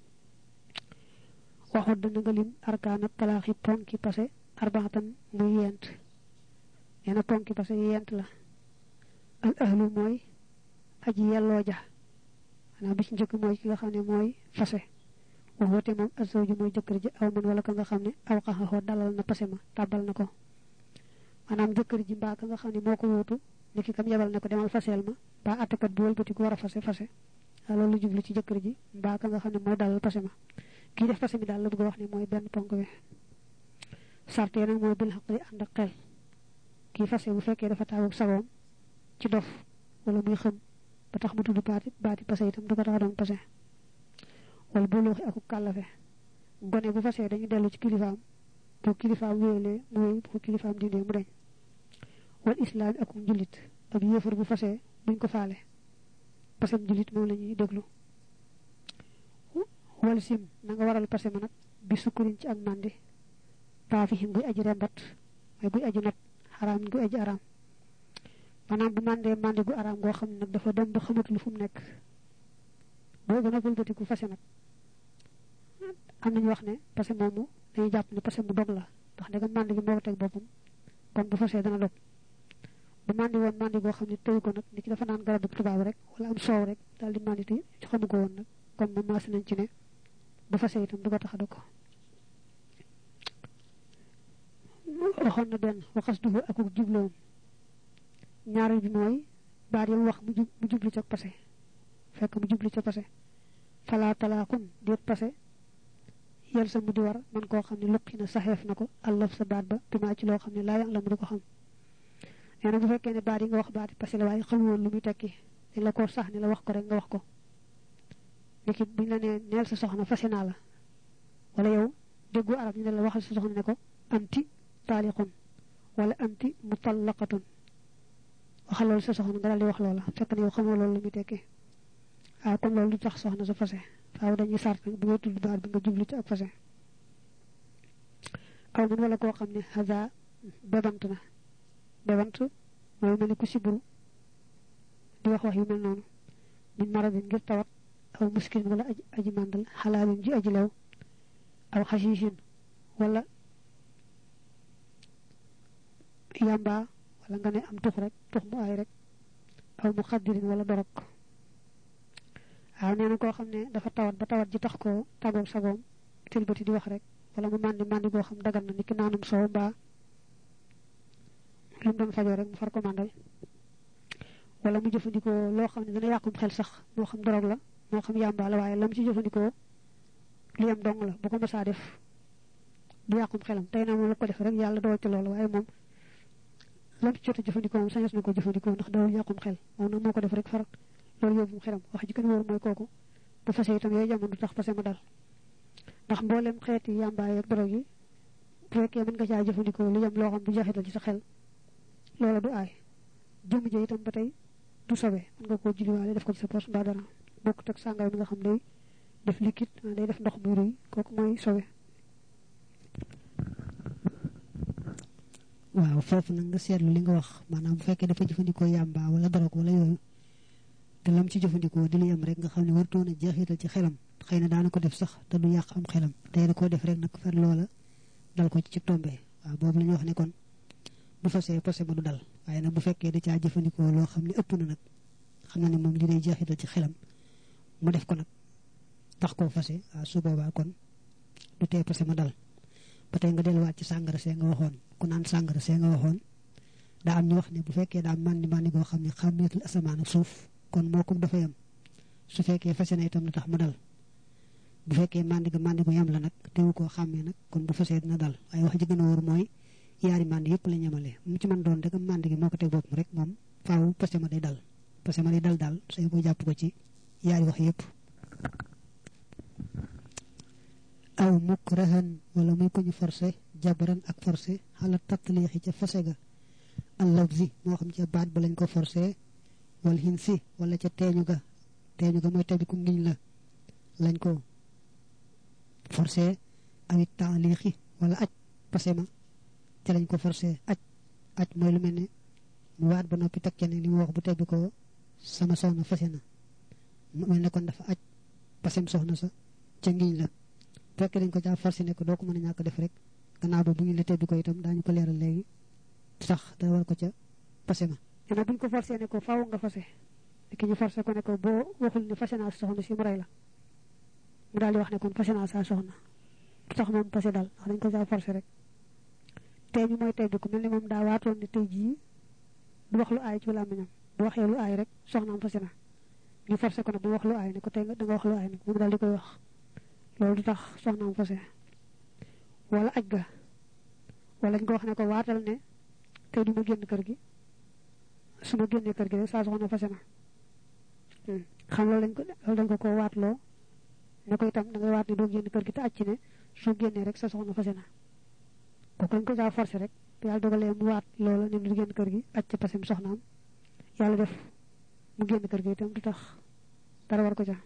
waxut dana nga lim arkaana talaaxi ponki pase arbaxatan muy yent nee na ponki pase yent la al ahlu mooy aji yelloo ja xanaa bi ci njëkk mooy ki nga xam ne mooy fase waxoote moom azawju mooy jëkkër ji aw man wala ka nga xam ne aw xaxaxoo dalal na pase ma tàbbal na ko maanaam jëkkër ji mbaa ka nga xam ne moo ko wuutu ni ki kam yebal ne ko demal faseel ma mbaa àttekat bu wëlbati ko war a fase loolu jublu ci jëkkër ji mbaa ka nga xam ne mooy dalal pase ma kii def pase mi daal la bëgg a wax ne mooy benn ponk bi sarte nag mooy bil xaq li ànd ak xel kii fase bu fekkee dafa taawu sagoom ci dof wala muy xëm ba tax mu tudd baati pase itam du ko tax doon pase wala buluuxi aku kàllafe gone bu fasee dañu dellu ci kilifaam bu kilifaam wéelee mu wéy bu kilifaam dindee mu dañ wal islaam aku njullit ak yéefar bu fasee buñ ko faale pasem njullit moom la ñuy déglu wal sim na nga waral pase ma nag bi sukkurin ci ak màndi taafihim guy aji rembat mooy guy aji not xaraam guy aji araam manam bu mandi gu aram go xamni nak dafa dem ba xamatul fu mu nek bo gëna bëlbati ku fasé nak am nañu wax ne passé momu dañuy japp ne passé mu dog la ndax daga mandi gi mo tek bopum kon bu fasé dana dog bu mandi won mandi go xamni tey ko nak nit ki dafa naan garab tubaab rek wala am soow rek dal di mandi ci xamu ko won nak kon mo mas nañ ci ne bu fasé itam du ko tax do ko waxon na ben waxasduhu ak jubloom ñaaral bi moy baat yam wax mu jubli ci passé fekk mu jubli ci passé fala talaqun dit passé yel sa mu di war man ko xamni luqina sahef nako allah sa baat ba bima ci lo xamni la ya'lamu du ko xam neena bu fekkee ne baat yi nga wax baat passé la way xam won lu muy tekki dañ la ko sax ni la wax ko rek nga wax ko niki buñ la ne neel sa soxna fasé na la wala yow deggu arab ñu la waxal sa soxna ne ko anti taliqun wala anti mutallaqatun waxal loolu sa soxna nga dal di wax loola fekk ne yow xamoo loolu lu muy tekki kon loolu du tax soxna sa fasé faaw dañuy sart bu ngay tudd baat bi nga jublu ci ak fasé aw man wala ko xamne haza bebant na bebant moy melni ku sibru di wax wax yu mel non min maradin ngir tawat aw muskin wala aji mandal halalin ji aji lew aw hashishin wala yamba wala nga ne am tux rek tux mu ay rek aw muqaddirin wala dorok neena ko xamne dafa tawat ba tawat ji tax ko tagok sagom tilbati di wax rek wala mu mandi go xam dagal na niki nanum soow ba lim doon fajo rek mu far ko mandal wala mu jëfandiko lo xamne dana yàqum xel sax mo xam dorog la mo xam yamba la waye lam ci jëfandiko li am dong la bu ko mësa def du yàqum xelam tay na mo la ko def rek yalla do ci lolu waye mom lam ci jottu jëfandiko mom sañes na ko jëfandiko ndax daw yàqum xel mom na moko def rek far lolu yobu xelam wax ji kan wor moy koku bu fassé itam yoy jamono tax fassé ma dal ndax mbolem xéeti yamba ak dorog yi bu fekkee mën nga caa jëfandiko li yam loo xam du jaxital ci sa xel lolu du ay jëm je itam batay du sobé mën nga ko julliwaale def ko ci sa poche ba dara bokku tak sangay nga xam day def liquide day def ndox muy ruy koku moy sobé waaw fofu na nga sétlu li nga wax manam bu fekkee dafa jëfandiko yamba wala dorog wala yoyu te lam ci jëfandiko di li yam rek nga xamni warto na jaxital ci xelam xeyna daana ko def sax te du yaq am xelam tay da ko def rek nak fer loola dal ko ci tombé waaw bobu lañu wax ne kon bu fassé passé ba du dal waye nak bu fekkee da ca jëfandiko lo xamni ëpp na nak xamna ni mom li day jaxital ci xelam mu def ko nak tax ko fassé su boba kon du té passé ma dal patay nga delu wat ci sangara sé nga waxon ku nan sangara sé nga waxon da am ñu wax ne bu fekkee da mandi go xamni xamiyatul asaman ak suuf kon moko dafa yam su fekkee fassé na itam na tax mu dal bu fekkee mandi go yam la nak teewu ko xamé nak kon bu fassé dina dal ay wax ji gëna wor moy yaari mandi yépp la ñamalé mu ci man doon rek mandi gi moko tek bop rek mom faaw passé ma day dal passé ma day dal say ko japp ko ci yaari wax yépp aw mukrahan wala muy ko ñu forcé jabran ak forcé hala tatlihi ci fassé ga al lafzi mo xam ci baat ba lañ ko forcé wal hinsi wala ca teñu ga moy tabi ku ngiñ la lañ ko forcé ami ta'liqi wala aj passé ma ci lañ ko forcé aj moy lu melni mu waat ba nopi tak kenn li mu wax bu tebbi ko sama soxna fassé na mu melni kon dafa aj passé soxna sa ci ngiñ la fekk dañ ko ja forcé ne ko doo ko mën a ñàkk def rek gannaaw ba bu ñu la tebbi ko itam dañu ko leeral léegi sax da war ko ca passé ma ena buñ ko forcé ne ko faaw nga fassé ki ñu forcé ko ne ko bo waxul ni fassé na soxna ci mu ray la mu dal di wax ne kon fassé na sa soxna tax mom passé dal wax dañ ko ja forcé rek té ñu moy tebbi ko melni mom da waatoon ni tay ji du wax lu ay ci wala ñam bu waxé lu ay rek soxna am fassé na ñu forcé ko ne bu wax lu ay ne ko tay nga da nga wax lu ay ne mu dal di koy wax lolu du tax soxna am fassé wala ajga wala nga wax ne ko waatal ne tay du ma genn kër gi suma genné kër gi sa soxna fassé na xam lolu dañ ko waatlo ne ko itam da ngay waat ni do genn kër gi ta acc ne su genné rek sa soxna fassé na ko ko ko ja forcé rek yalla dogalé mu waat lolu ne du genn kër gi acc passem soxnaam yalla def mu genn kër gi itam du tax dara war ko ja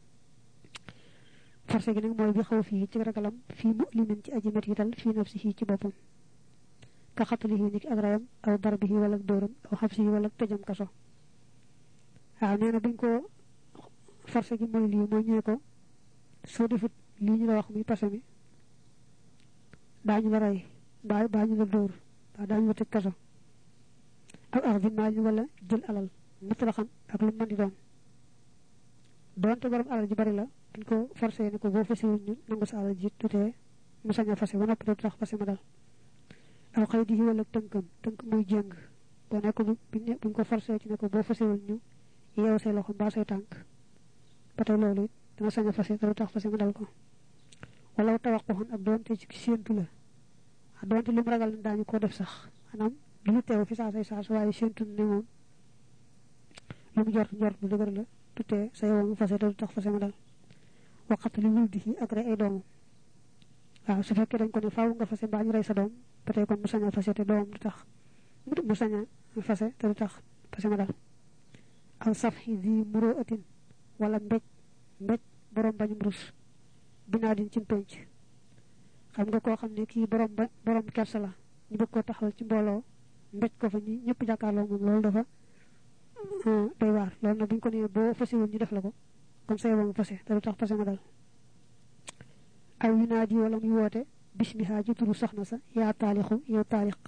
forcé gi nak moy bi xaw fi ci ragalam fi mu'limin ci aji metital fi nafsihi ci bopam ka xatlihi niki ak rayam aw darbihi wala dóoram aw xabsihi wala tëjam kaso waaw nee na buñ ko forcé gi mooy lii mooy ñëwee ko soo defut lii ñu la wax muy passé mi daañu la rey daañu la dóor daañu la tëj kaso aw ardi maal wala jël alal mutlaxan ak lu mën di doonte borom alal ji bari la buñ ko forcé ne ko boo fasiwul ñu nangu sa alal ji tutee mu sañ a fase ba noppi tax fase ma dal aw xëy di wala tënk muy jëng boo nekk buñ ko forcé ci ne ko boo fasiwul ñu yeew say loxo mbaa say tànk ba tey loolu it dana sañ a fase te tax fase ma dal ko wala tawaquxoon ak doonte ci séentu la doonte lu mu ragal ne daañu ko def sax maanaam du lu teew fi saa waaye séentu ne moom lu mu jort bu dëgër la tutee sa yow mu fase te du tax fase ma dal waxat li wul di ak rey ay doomam waaw su fekkee dañ ko ne faaw nga fase mbaa ñu rey sa doom ba tey kon mu sañ a fase te doomam du tax mu sañ a fase te du tax fase ma dal aw safhi di muroo atin wala mbéj borom bañum rus binaa din ci penc xam nga koo xam ne kii borom kersa la ñu bëgg ko taxawal ci mbooloo mbéj ko fa ñi ñëpp jàkkaarloo moom loolu dafa doy waar loolu nag buñ ko nee boo fasewul ñu def la ko kon say ba mu fase te du tax fase ma dal aw yu naa di wala muy woote bismiha ji turu soxna sa yaa taalixu yow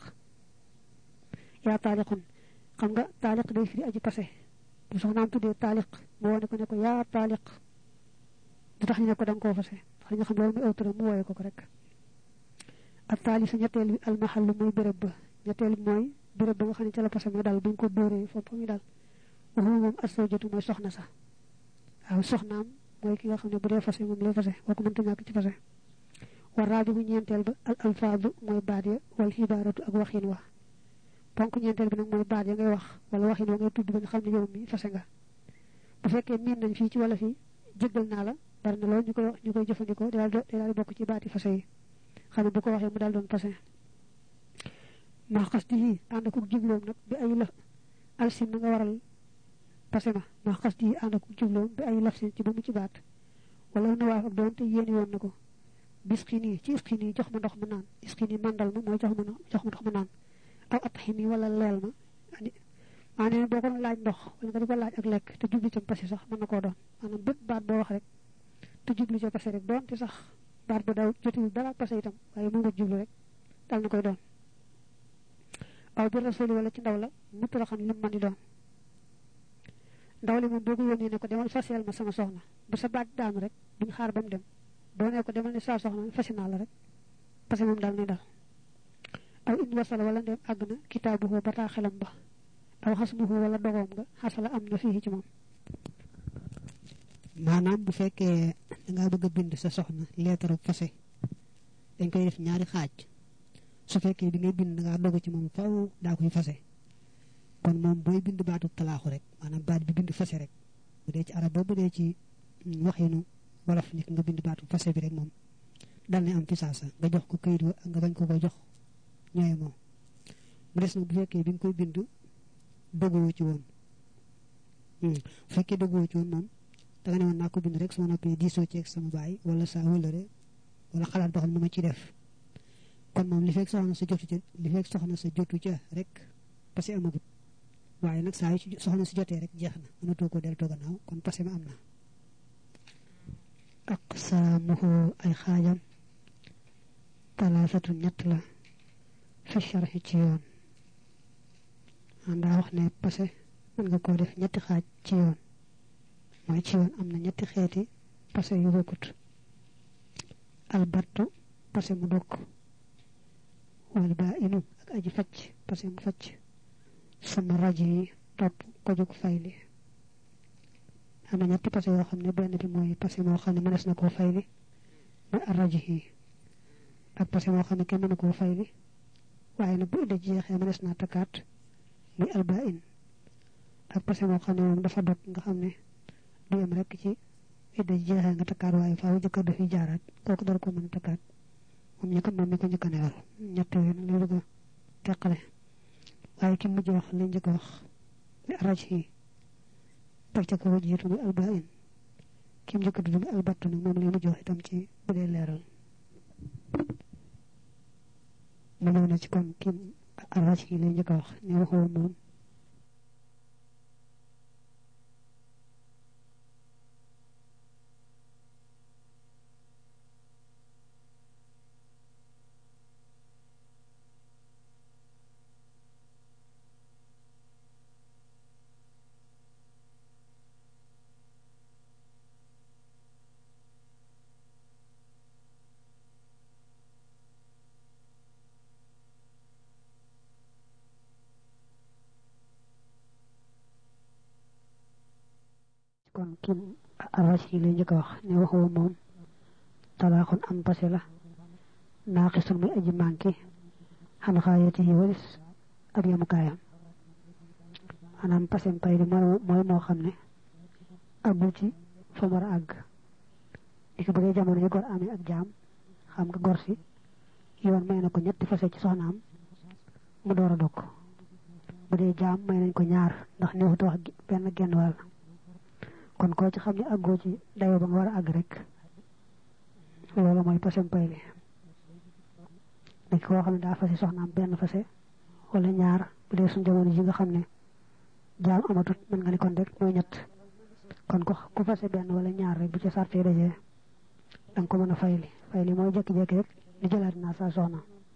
taalixun xam nga taalix day firi aji pase bu soxnaam tuddee taalix mu wone ko ne ko yaa taalix du tax ñu ne ko da nga koo fase tax ñu xam loolu muy aw turam mu wooye ko rek ak taalisa ñetteel bi almahallu mooy béréb ba ñetteel bi mooy béréb ba nga xam ne ca la pase mooy daal buñ ko dóoree foofu muy daal waxuma moom assojatu mooy soxna sa waaw soxnaam mooy ki nga xam ne bu dee fase moom lay fase boo ko mënta ñàkk ci fase war raabi bu ñeenteel ba al alfaadu mooy baat ya wal xibaaratu ak waxin wa ponk ñeenteel bi nag mooy baat ya ngay wax wala waxin wa ngay tudd ba nga xam ne yow mi fase nga bu fekkee miin nañ fii ci wala fii jéggal naa la bari na loolu ñu koy jëfandikoo daal di bokk ci baati fase yi xam ne bu ko waxee mu daal doon fase maa xas di yi ànd ak jubloom nag bi ay la alsin na nga waral fase ma maa xas di yi ànd ak jubloom bi ay lafsin ci ba mu ci baat wala nu waaf ak doon te yéeni woon na ko bisqini ci isqini jox ma ndox ma naan isqini mandal ma mooy jox ma ndox ma naan aw atximi wala leel ma maanaam boo ko laaj ndox wala nga di ko laaj ak lekk te jublu ca passé sax mën na koo doon maanaam bépp baat boo wax rek te jublu ca passé rek doon te sax baat ba daw jotul dara passé itam waaye mu nga jublu rek dal na koy doon aw bi rasuli wala ci ndaw la mutt la xam lu mën di doon ndaw li moom boo ko yónnee ne ko demal faseel ma sama soxna bu sa baat daanu rek duñ xaar ba mu dem boo ne ko demal ne saa soxna fasi naa la rek parce que moom daal ne dal aw in wasala wala ndem àgg na kitaabuhu bataaxelam ba aw xasbuhu wala dogoom nga xasala am na fii ci moom maanaam bu fekkee dangaa bëgg a bind sa soxna leetaru fase dañ koy def ñaari xaaj su fekkee bi ngay bind dangaa dogu ci moom faw daa koy fase kon moom booy bind baatu talaaxu rek maanaam baat bi bind fase rek bu dee ci arab ba bu dee ci waxinu wolof nit nga bind baatu fase bi rek moom dal ne am fi saasa nga jox ko këyit wa nga bañ ko jox ñooy moom mu des nag bu fekkee bi nga koy bind dogoo ci woon bu fekkee dogoo ci woon moom danga ne woon naa ko bind rek sama noppee diisoo ci ak sama baay wala saa wëlëre wala xalaat ba xam nu ma ci def kon moom li fekk soxna sa jotu ca rek parce que amagut waaye nag saa yu ci soxna si jotee rek jeex na mënatoo ko deltoo gannaaw kon parce que ma am na ak saamuhu ay xaajam talaasatu ñett la fi sharhi ci yoon daa wax ne passé mën nga koo def ñetti xaaj ci yoon mooy ci yoon am na ñetti xeeti passé yu bokkut albattu passé mu dokk wal baa inu ak aji facc passé mu facc sama rajo yi topp ko jóg fayli am na ñetti passé yoo xam ne benn bi mooy passé moo xam ne mënees na koo fayli mooy rajo yi ak passé moo xam ne kenn mënu koo fayli waaye nag bu idda jeexee mënees naa takkaat muy albain ak passé moo xam ne moom dafa dog nga xam ne du yem rek ci idda jeexee nga takkaat waaye faaw jëkkër dafiy jaaraat kooku dara ko mën a takkaat moom mi ko njëkk a newal ñett yooyu nag lay bëgg a teqale waaye ki mujj wax li njëkk wax muy raj yi teg ca ko jiitu muy albain ki mu njëkk a tudd muy albattu nag moom lay mujj wax itam ci bu dee leeral mu ñëw na ci kon ki arraji lay njëkk wax ne waxoo moom kon kim arraji lay njëkk wax ne waxoo moom talaaxun am passé la naaqisun muy aji manki xam xaayatihi walis ak yamukaayam maanaam passé pay di mooy moo xam ne àggul ci fa mu war a àgg di ko bëggee jamono yi gor amee ak jaam xam nga gor si yoon may na ko ñetti fase ci soxnaam mu door a dokk bu dee jaam may nañ ko ñaar ndax neexut wax benn genn wàll kon koo ci xam ne àggoo ci dayo ba nga war a àgg rek loolu mooy pasem pay li dañ koo xam ne daa fase soxnaam benn fase wala ñaar bu dee suñ jamono ji nga xam ne jaam amatut mën nga ni kon rek mooy ñett kon ko ku fase benn wala ñaar rek bu ci sartee dajee danga ko mën a fayli mooy jékki-jékki rek di jëlaat naa sa soxna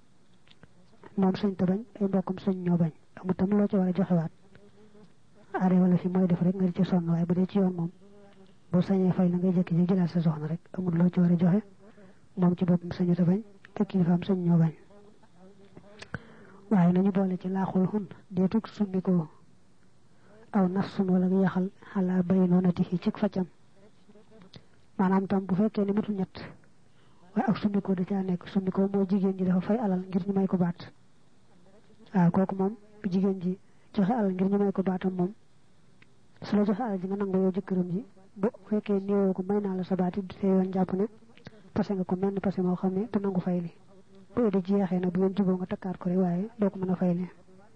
moom suñ te bañ ay mbokkam suñ ñoo bañ amu tam loo ci war a joxewaat aare wala fi mooy def rek nga di ci sonn waaye bu dee ci yoon moom boo sañee fay la ngay jékki-jékki jëlaat sa soxna rek amul loo ci war a joxe moom ci boppam sañu te bañ te kilifaam suñ ñoo bañ waaye nañu boole ci laaxul xun deetug summi ko aw nafsun wala nga yaxal xalaa bay noonati ci faccam maanaam tam bu fekkee ne matul ñett waaye ak summi ko da caa nekk summi ko mooy jigéen ji dafa fay alal ngir ñu may ko baat waaw kooku moom bu jigéen ji joxe alal ngir ñu may ko baatam moom su la joxe alal ji nga nangu yow jëkkëram ji bu fekkee néewoo ko may naa la sa baat it te yoon jàpp ne passé nga ko menn passé moo xam ne te nangu fay li bu di jeexee nag bu ngeen juboo nga takkaat ko rek waaye doo ko mën a fay li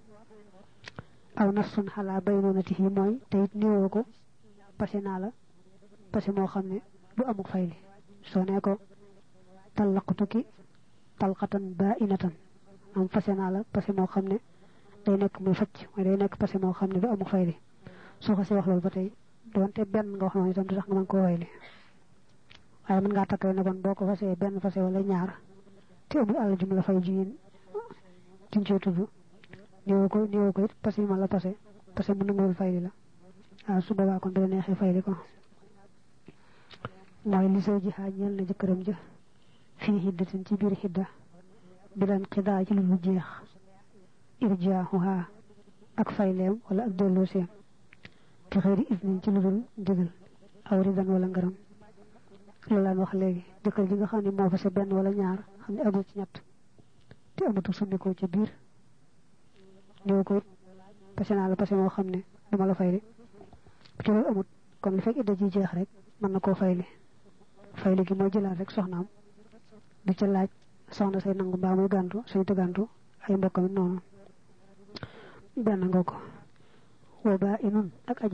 aw nafsun xalaa bay noonati mooy te it néewoo ko passé naa la passé moo xam ne du amuk fay li soo nee ko talaqtuki talqatan bainatan am passé naa la passé moo xam ne day nekk muy facc mooy day nekk passé moo xam ne du amuk fay li soo ko si wax loolu ba tey doonte benn nga wax noonu itam du tax nga mën koo fay li waaye mën ngaa takk ne kon boo ko fasee benn fase wala ñaar te amul àll jum la fay jigéen jum cee tudd néew ko it passé ma la passé mu nanguwul fay li la waaw su boobaa kon bi la neexee fay li ko mooy li soo ji xaaj ñeel na jëkkëram ja fii xiddatin ci biir xidda bi leen xidaa ci lu lu jeex irjaaxuha ak fayleem wala ak dellooseem te xëyri isnin ci lu dul ndigal aw ridan wala ngaram loolu laan wax léegi jëkkër ji nga xam ne moo fase benn wala ñaar xam ne agul ci ñett te amatul summikoo ca biir néew ko it passé naa la passé moo xam ne duma la fayli bu ci loolu amut kon li fekk idda ji jeex rek mën na koo fayli gi mooy jëlaat rek soxnaam du ca laaj soxna say nangu mbaa muy gàntu suñu te gàntu ay mbokkam it noonu benn nga ko wa baa inun ak aji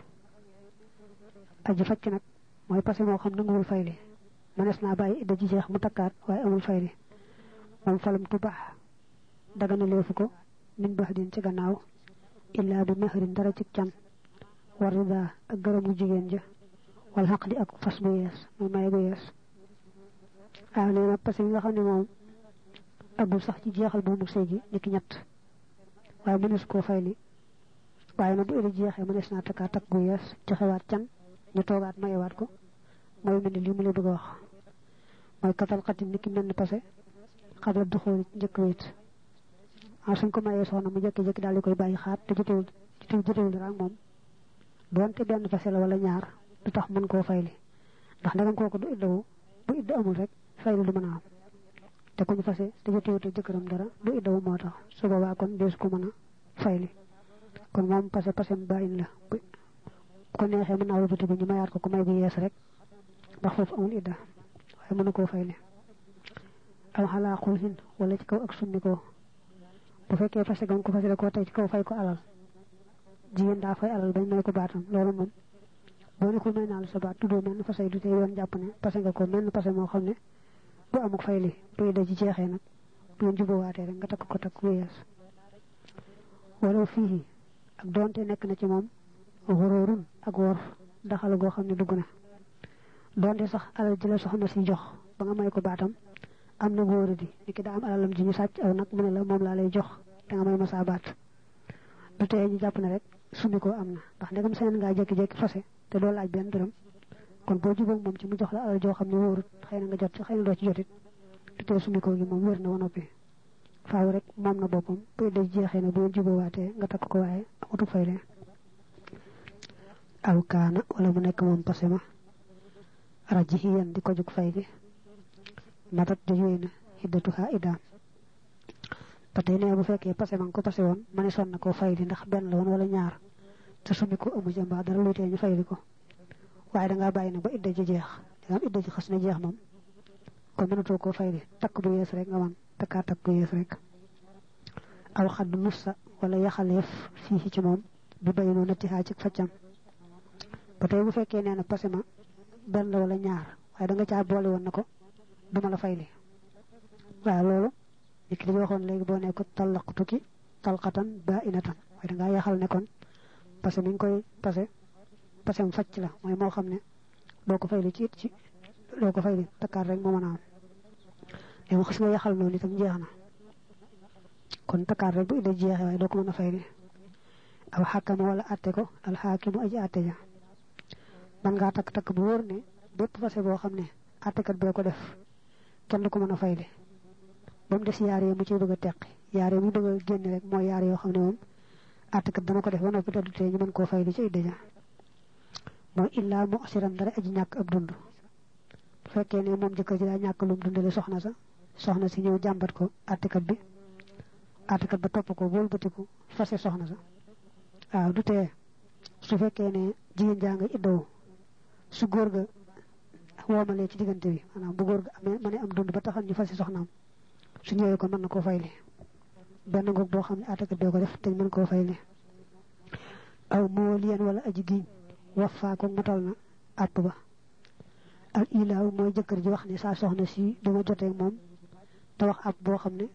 facc nag mooy passé moo xam nanguwul fayli mënees naa bàyyi idda ji jeex mu takkaat waaye amul fayli moom falam tu baax dagana leefu ko min baax din ci gannaaw illaa bi mehrin dara ci can war ridaa ak gërëmu jigéen ja wala xaq di ak fas bu yees mooy maye bu yees waaw nee na passé yi nga xam ne moom agul sax ci jeexal bu mu sëy gi niki ñett waaye mënees koo fayli waaye nag bu idda jeexee mënees naa takkaat takk gu yees joxewaat can ñu toogaat mayewaat ko mooy mel ni lii mu lay bëgg a wax mooy katal xatin niki mel ni passé xabla du xool njëkk wéet suñ ko mayee soxna mu jékki-jékki daal di koy bàyyi xaat te jotewul dara ak moom doonte benn fase la wala ñaar du tax mën koo fayli ndax ndegam kooku du iddawu bu idda amul rek fayli du mën a am te ku ñu fase te jotewul te jëkkëram dara du iddawu moo tax su boobaa kon deesu ko mën a fayli kon moom passé mu bàyyin la bu ko neexee mën naa wëlbati bi ñu mayaat ko ku may bu yees rek ndax foofu amul idda waaye mënu koo fayli aw xalaa xul hin wala ci kaw ak summi ko bu fekkee fase gam ko fase da koo tey ci kaw fay ko alal jigéen daa fay alal bañ may ko baatam loolu moom boo ne ko may naa la sa baat tuddoo mel fase du tey yoon jàpp ne fase nga ko mel fase moo xam ne bu amuk fay li buy da ci jeexee nag bu ngeen jubóowaatee rek nga takk ko takk bu yees wala fii ak donte nekk na ci moom xoroorun ak wor daxal goo xam ne dugg na donte sax alal ji la soxna si jox ba nga may ko baatam am na wóora di ni ki daa am alalam ji ñu sàcc aw nag mu ne la moom laa lay jox te nga may ma saa baat du tee ñu jàpp ne rek sumi ko am na ndax ndegam seen ngaa jékki-jékki fase te doo laaj benn dërëm kon boo jubóog moom ci mu jox la alal joo xam ne wóorut xëy na nga jot ci xëy na doo ci jotit du tee sumi ko gi moom wér na ba noppi faaw rek moom na boppam bu idda jeexee na bu jubóowaatee nga takk ko waaye amatu fay leen aw kaana wala mu nekk moom pase ma rajihiyan di ko jug fay gi matat di yooyu na hiddatuha idaam ba tey nee bu fekkee pase ma nga ko pase woon ma ne son na koo fay li ndax benn la woon wala ñaar te sumi ko amu ca mbaa dara luy tee ñu fay li ko waaye dangaa bàyyi na ba idda ji jeex danga am idda ji xas na jeex moom kon mënatoo koo fay li takk bu yees rek nga man takkaa takk bu yees rek aw xaddu nussa wala yaxaleef fii ci moom bi bay noo nattihaa ci faccam ba tey bu fekkee nee na pase ma benn la wala ñaar waaye da nga caa boole woon na ko duma la fay li waaw loolu nit ki dañu waxoon léegi boo ne ko talaqtu ki talqatan ba inatan waaye da ngaa yaxal ne kon pase mi ngi koy pase mu facc la mooy moo xam ne doo ko fay li ci doo ko fay li takkaat rek moo mën a am léegi mu xas nga yaxal noonu itam jeex na kon takkaat rek bu idda jeexee waaye doo ko mën a fay li aw xàkkama wala atte ko alxaakimu aji atte ja man ngaa takk bu wóor ne bépp fase boo xam ne attekat bee ko def kenn du ko mën a fay li ba mu des yaar yi mu ciy bëgg a teqi yaar yi mu bëgg a génne rek mooy yaar yoo xam ne moom attekat dana ko def ba noppi te du tee ñu mën koo fay li ci idda ja mooy illaa mu asiran dara aji ñàkk ab dund bu fekkee ne moom jëkkër ji daa ñàkk lum dundale soxna si ñëw jàmbat ko attekat ba topp ko wëlbatiku fase soxna sa waaw du tee su fekkee ne jigéen jaa nga iddawu su góor ga woomalee ci diggante bi maanaam bu góor ga amee mën a am dund ba taxal ñu fase soxnaam su ñëwee ko mën na koo fayli benn ngoog boo xam ne attekat bee ko def te mën koo fayli aw moo liyen wala aji giñ wafaa ko matal na àpp ba al ilaaw mooy jëkkër ji wax ne saa soxna si duma jotee moom te wax àpp boo xam ne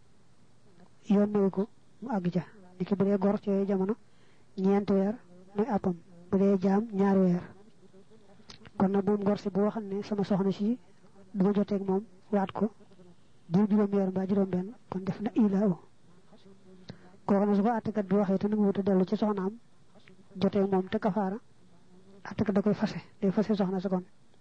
yoon mayu ko mu àgg ca ni ki bu dee gor ci yooyu jamono 4 weer mooy àppam bu dee jaam 2 weer kon nag moom gor si bu waxal ne sama soxna si duma jotee moom waat ko diir juróom weer mbaa juróom benn kon def na ilaaw kooku na su ko àttekat bi waxee te nangu wut a dellu ci soxnaam jotee moom te kafaara attekat da koy fase day fase soxna sa kon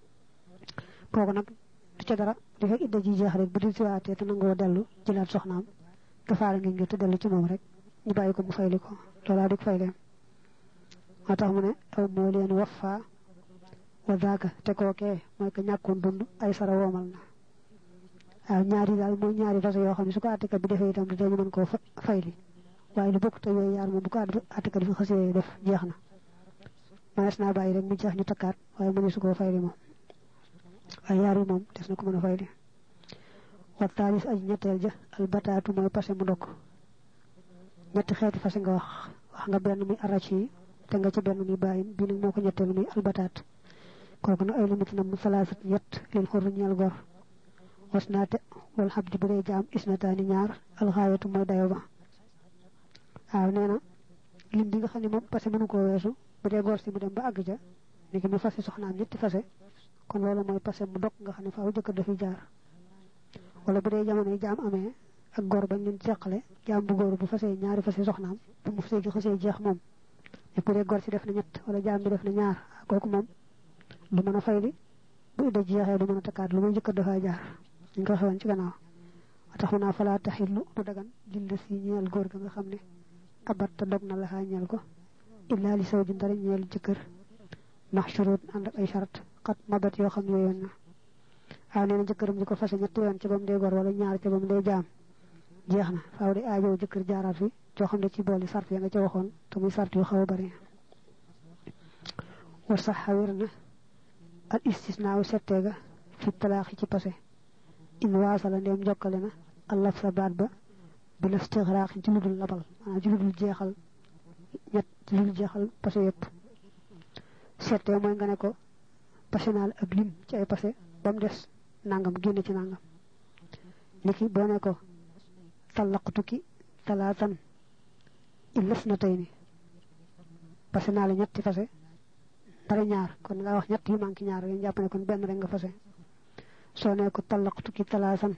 kooku nag du ca dara di fekk idda ji jeex rek bu di siwaatee te nangoo dellu jëlaat soxnaam kafaara ngi ngir te dellu ci moom rek ñu bàyyi ko mu fayli ko loolaa di ko fay leen moo tax mu ne aw moo leen wafa wa daaka te kookee mooy ko ñàkkoon dund ay sara woomal na waaw ñaari daal mooy ñaari fase yoo xam ne su ko attekat bi defee itam dañu mën koo fayli waaye lu bokk te yooyu yaar moom bu ko attekat bi xasee def jeex na manees naa bàyyi rek mu jeex ñu takkaat waaye mëne su koo fayli moom waaye yaar yi moom des na ko mën a fayli wa taalis aji ñetteel ja albataatu mooy pase mu dokk ñetti xeeti fase nga wax nga benn muy arac yi te nga ci benn muy bàyyin bi nag moo ko ñetteel muy albataat kooku nag ay limiti na mu salaasat ñett lil xurru ñeel gor was naate wal xabdi bu dee jaam isnataani ñaar alxaayatu mooy dayo ba waaw nee na lim bi nga xam ne moom pase mënu koo weesu bu dee gor si mu dem ba àgg ja ni ki mu fase soxnaam ñetti fase kon loolu mooy pase mu dog nga xam ne faaw jëkkër dafiy jaar wala bu dee jamono yi jaam amee ak gor bañ leen teqale jaam bu góor bu fasee ñaari fase soxnaam bu mu fase gi xasee jeex moom te bu dee gor si def na ñett wala jaam bi def na ñaar kooku moom du mën a fayli bu idda jeexee du mën a takkaat lu muy jëkkër dafaa jaar ñu ko xewoon ci gannaaw wa tax mu naa falaa taxillu du dagan dilla si ñeel góor ga nga xam ne abat te dog na laxaa ñeel ko illaa li saw ji ndara ñeel jëkkër ndax shurut ànd ak ay charte xat mabat yoo xam ne yooyoon na waaw nee na jëkkëram di ko fase ñetti yoon ca ba mu dee gor wala ñaar ca ba mu dee jaam jeex na faaw de aajow jëkkër jaaraat fi joo xam ne ci booli sart ya nga ca waxoon te muy sart yu xaw a bari war sax xawir na al istisnaaw setteega fi talaaxi ci pase in waasala ndeem jokkale na allaf sa baat ba bi la stixraaxi ci lu dul labal maanaam ci lu dul jeexal ci lu dul jeexal pase yëpp settee mooy nga ne ko pase naa la ab lim ci ay pase ba mu des nangam génn ci nangam niki boo ne ko talaqtuki talaatan illas na tey ni fase naa la ñetti fase dara ñaar kon nga wax ñett yu manki ñaar yu jàpp ne kon benn rek nga fase soo ne ko talaqtu ki talaasan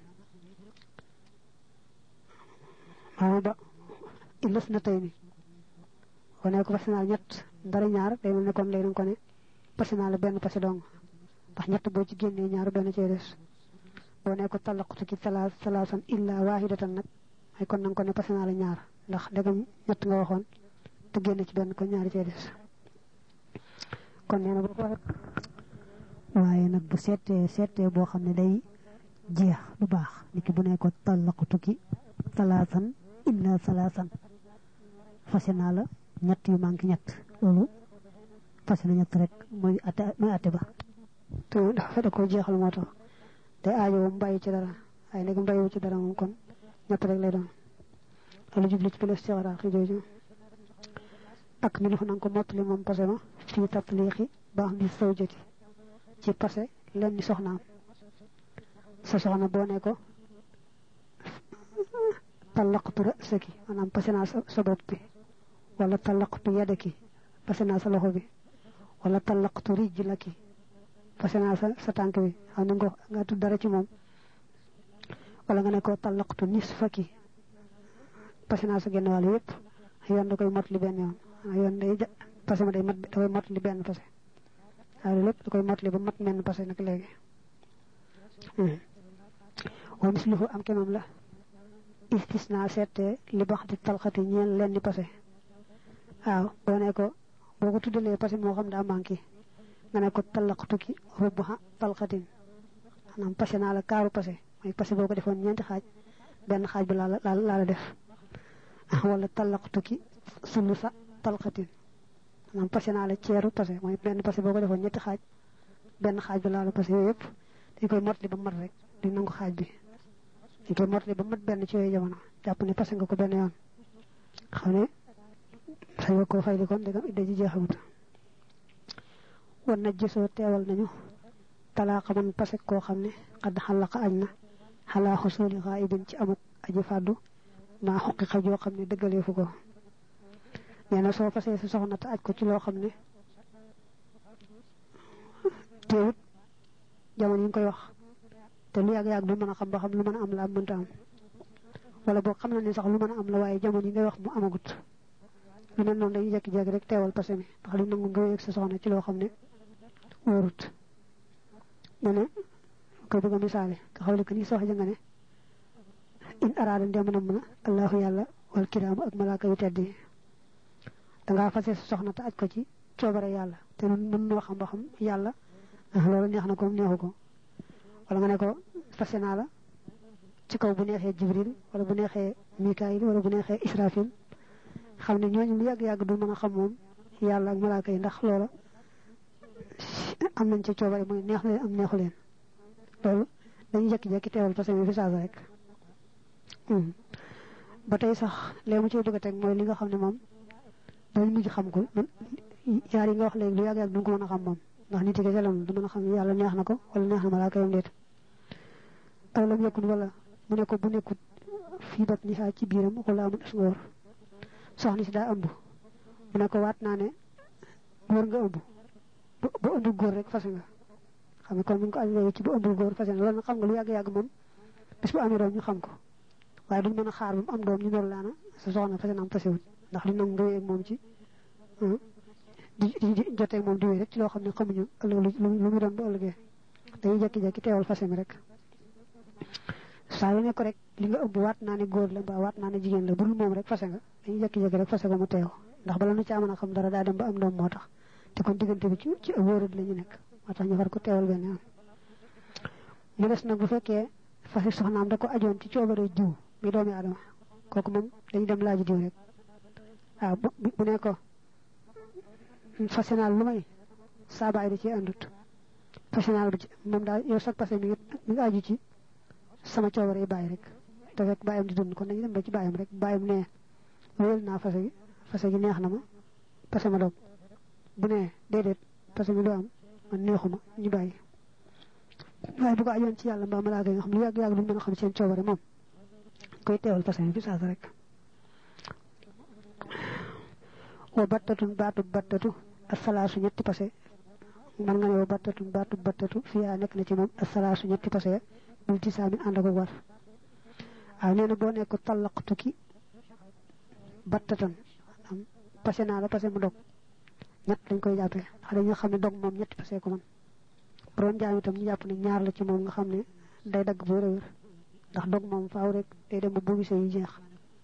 ba illas na tey ni ko ne ko fase naa ñett dara ñaar day mel ne kon lay ko ne fase naa la benn fase dong ndax ñett boo ci génnee ñaar benn cee des boo ne ko talaqtu ki talaasan illa waahidatan nag ay kon nanga ko ne fase naa la ñaar ndax ndegam ñett nga waxoon te génn ci benn ko ñaari cee des kon nee na boo ko waaye nag bu seetee boo xam ne day jeex du baax niki bu ne ko talaqtu ki talaasan illa salaasan fase naa la ñett yu manqué ñett loolu fase na ñett rek mooy atte ba te dafa da ko jeexal moo tax te aajo mbàyyi ci dara ay ndegam mbàyyiwu ci dara moom kon ñett rek lay doon lu jubli ci pëles cexara xi jooju ak mi lu nanga ko mottali moom pase ma fii tatliqi baax bi sawjati ci pase len ni soxnaam sa soxna boo ne ko talaqtu ra'saki maanaam pase naa sa bopp bi wala talaqtu yadaki pase naa sa loxo bi wala talaqtu rijlaki pase naa sa tànk bi xam ne nga tudd dara ci moom wala nga ne ko talaqtu nisfaki pase naa sa genn wàll yëpp yoon da koy mottali benn yoon yoon day pase ma day mat da koy mottali benn pase waaye lépp da koy mottali ba mat menn pase nag léegi wa misluhu am kemam la istisna seete li bax di talxati ñeel leen di pase waaw boo ne ko boo ko tuddalee pase moo xam daa manqué nga ne ko talaqtu ki rubha talxatin maanaam pase naa la kaaru pase mooy pase boo ko defoon ñeenti xaaj benn xaaj bi laa la def wala talaqtu ki sulusa talxatin maanaam pase naa la ceeru pase mooy benn pase boo ko defoon ñetti xaaj benn xaaj bi laa la pase yooyu yëpp dañ koy mottali ba mat rek di nangu xaaj bi dañ koy mottali ba mat benn ci yooyu jamono jàpp ne pase nga ko benn yoon xam ne say nga koo fay di kon dégam idda ji jeexagut war na gisoo teewal nañu talaaqa man pase koo xam ne xadd xalaqa añ na xalaa xusuli xaayibin ci amuk aji fàddu maa xuqiqa joo xam ne dëggaleefu ko nee na soo fasee sa soxna te aj ko ci loo xam ne teewut jamono yi nga koy wax te lu yàgg-yàgg du mën a xam ba xam lu mën a am la am mënta am wala boo xam na ni sax lu mën a am la waaye jamono yi ngay wax mu amagut lu mel noonu dañuy jekki-jekki rek teewal pase mi ndax lu nangu nga yëg sa soxna ci loo xam ne wóorut mu ne koy bëgg a misaale nga xam ne que ni sox ja nga ne in araada ndem na mën a allahu yàlla wal kiraamu ak malaaka yu tedd yi dangaa fase sa soxna te aj ko ci coobare yàlla te nun mën noo xam ba xam yàlla loolu neex na ko neexu ko wala nga ne ko fase naa la ci kaw bu neexee jibril wala bu neexee mikaayil wala bu neexee israfil xam ne ñooñu lu yàgg-yàgg du mën a xam moom yàlla ak malaaka yi ndax loola am nañ ci coobare mooy neex leen am neexu leen loolu dañuy jekki-jekki teewal fase mi fi saasa rek ba tey sax léegi mu ciy bëgg a teg mooy li nga xam ne moom dañ mujj xam ko yaar yi nga wax léegi lu yàgg-yàgg du ko mën a xam moom ndax nit yi kese la du mën a xam yàlla neex na ko wala neex na malaaka yam déet aw lam yekkul wala mu ne ko bu nekkut fii bat ni xaa ci biiram wala amul as ngóor soxna si daa ëmb mu ne ko waat naa ne góor nga ëmb ba ëmbul góor rek fase nga xam ne kon mu ngi ko aj léegi ci bu ëmbul góor fase nga loolu nag xam nga lu yàgg-yàgg moom bis bu amee doom ñu xam ko waaye duñ mën a xaar ba mu am doom ñu door laana sa soxna fase na am fasewut ndax li nangu nga wéy ak moom ci di jotee moom di wéy rek ci loo xam ne xamuñu ëllëg lu mu doon ba ëllëgee dañuy jekki-jekki teewal fase mi rek saa yu nekk rek li nga ëmb waat naa ne góor la mbaa waat naa ne jigéen la bul moom rek fase nga dañuy jekki-jekki rek fase ko mu teew ndax bala nu ci mën a xam dara daa dem ba am doom moo tax te kon diggante bi ci wóorut la ñu nekk moo tax ñu far ko teewal benn yoon mu des nag bu fekkee fase soxnaam da ko ajoon ci coobare jiw mi doomi aadama kooku moom dañu dem laaji diw rek waaw bu ne ko fase naa lu may saa baay da ci àndut fase naa du ci moom daal yow sax passé mi ngi aju ci sama coobare yi bàyyi rek te fekk bàyyam di dund kon dañu dem ba ci bàyyam rek bàyyam ne wéyal naa fase gi neex na ma fase ma doog bu ne déedéet fase mi du am man neexuma ñu bàyyi waaye bu ko ajoon ci yàlla mbaa malaaka yi nga xam lu yàgg-yàgg duñ mën a xam seen coobare moom koy teewal fase mi fi saasa rek wa battatun baatu battatu asalaasu ñetti passé man nga ne wa battatun baatu battatu fiyaa nekk na ci moom asalaasu ñetti passé bil ci saamin ànd ak war waaw nee na boo nekk tallaqtu ki battatan am passé naa la passé mu dog ñett lañ koy jàppee ndax dañu xam ne dog moom ñetti passé ko man bu doon jaam itam ñu jàpp ne ñaar la ci moom nga xam ne day dagg bu wér ndax dog moom faaw rek day dem ba buubi say yi jeex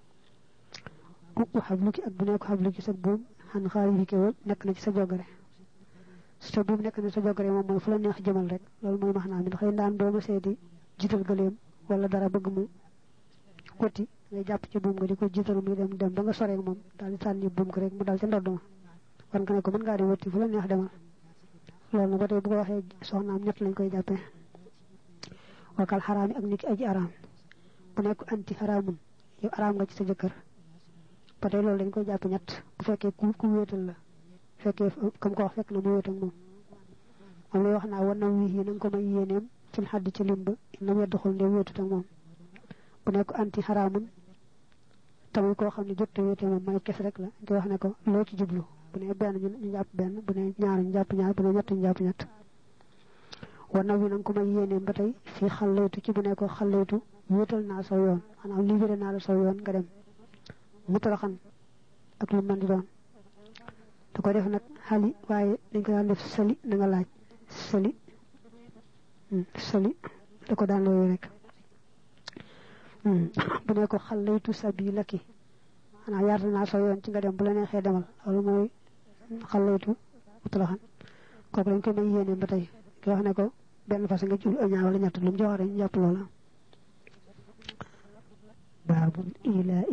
ku xabluki ak bu nekk xabluki sa buum xan xaari fi kéwal nekk na ci sa jogare sa buum nekk na sa jogare moom mooy fu la neex jëmal rek loolu mooy max naa mi xëy ndaan boo ma seedi jiital gëleem wala dara bëgg mu kotti ngay jàpp ci buum nga di ko jiital muy dem ba nga soreek moom daal di sànni buum ko rek mu dal ca ndodd ma war nga ne ko mën ngaa di wëtti fu la neex demal loolu na ba tey bu ko waxee soxnaam ñett lañ koy jàppee wakal xaraam yi ak niki aji araam bu nekk anti xaraamun yow araam nga ci sa jëkkër ba tey loolu dañ koy jàpp ñett bu fekkee ku wéetal la fekkee comme ko wax fekk na mu wéet ak moom moom lay wax naa war na wii yi na nga ko may yéeneem fil xadd ci limba na mu doxul nde wéetut ak moom bu nekk anti xaraamun tamit koo xam ne jot a wéete moom may kes rek la nga wax ne ko loo ci jublu bu ne benn ñu jàpp benn bu ne ñaar ñu jàpp ñaar bu ne ñett ñu jàpp ñett war na wi na nga ko may yéeneem ba tey fii xallaytu ci bu ne ko xallaytu wéetal naa saw yoon maanaam libéré naa la saw yoon nga dem mutaraxan ak lu mën di doon da ko def nag xali waaye dañ ko daan def sali na nga laaj sali da ko daan looyu rek bu ne ko xallaytu sabilaki xanaa yaata naa saw yoon ci nga dem bu la neexee demal loolu mooy xallaytu mutaraxan kooku dañ ko may yéeneem ba tey ki wax ne ko benn fas nga jul ñaar wala ñett lu mu jox rek ñu jàpp loola baabul ilaa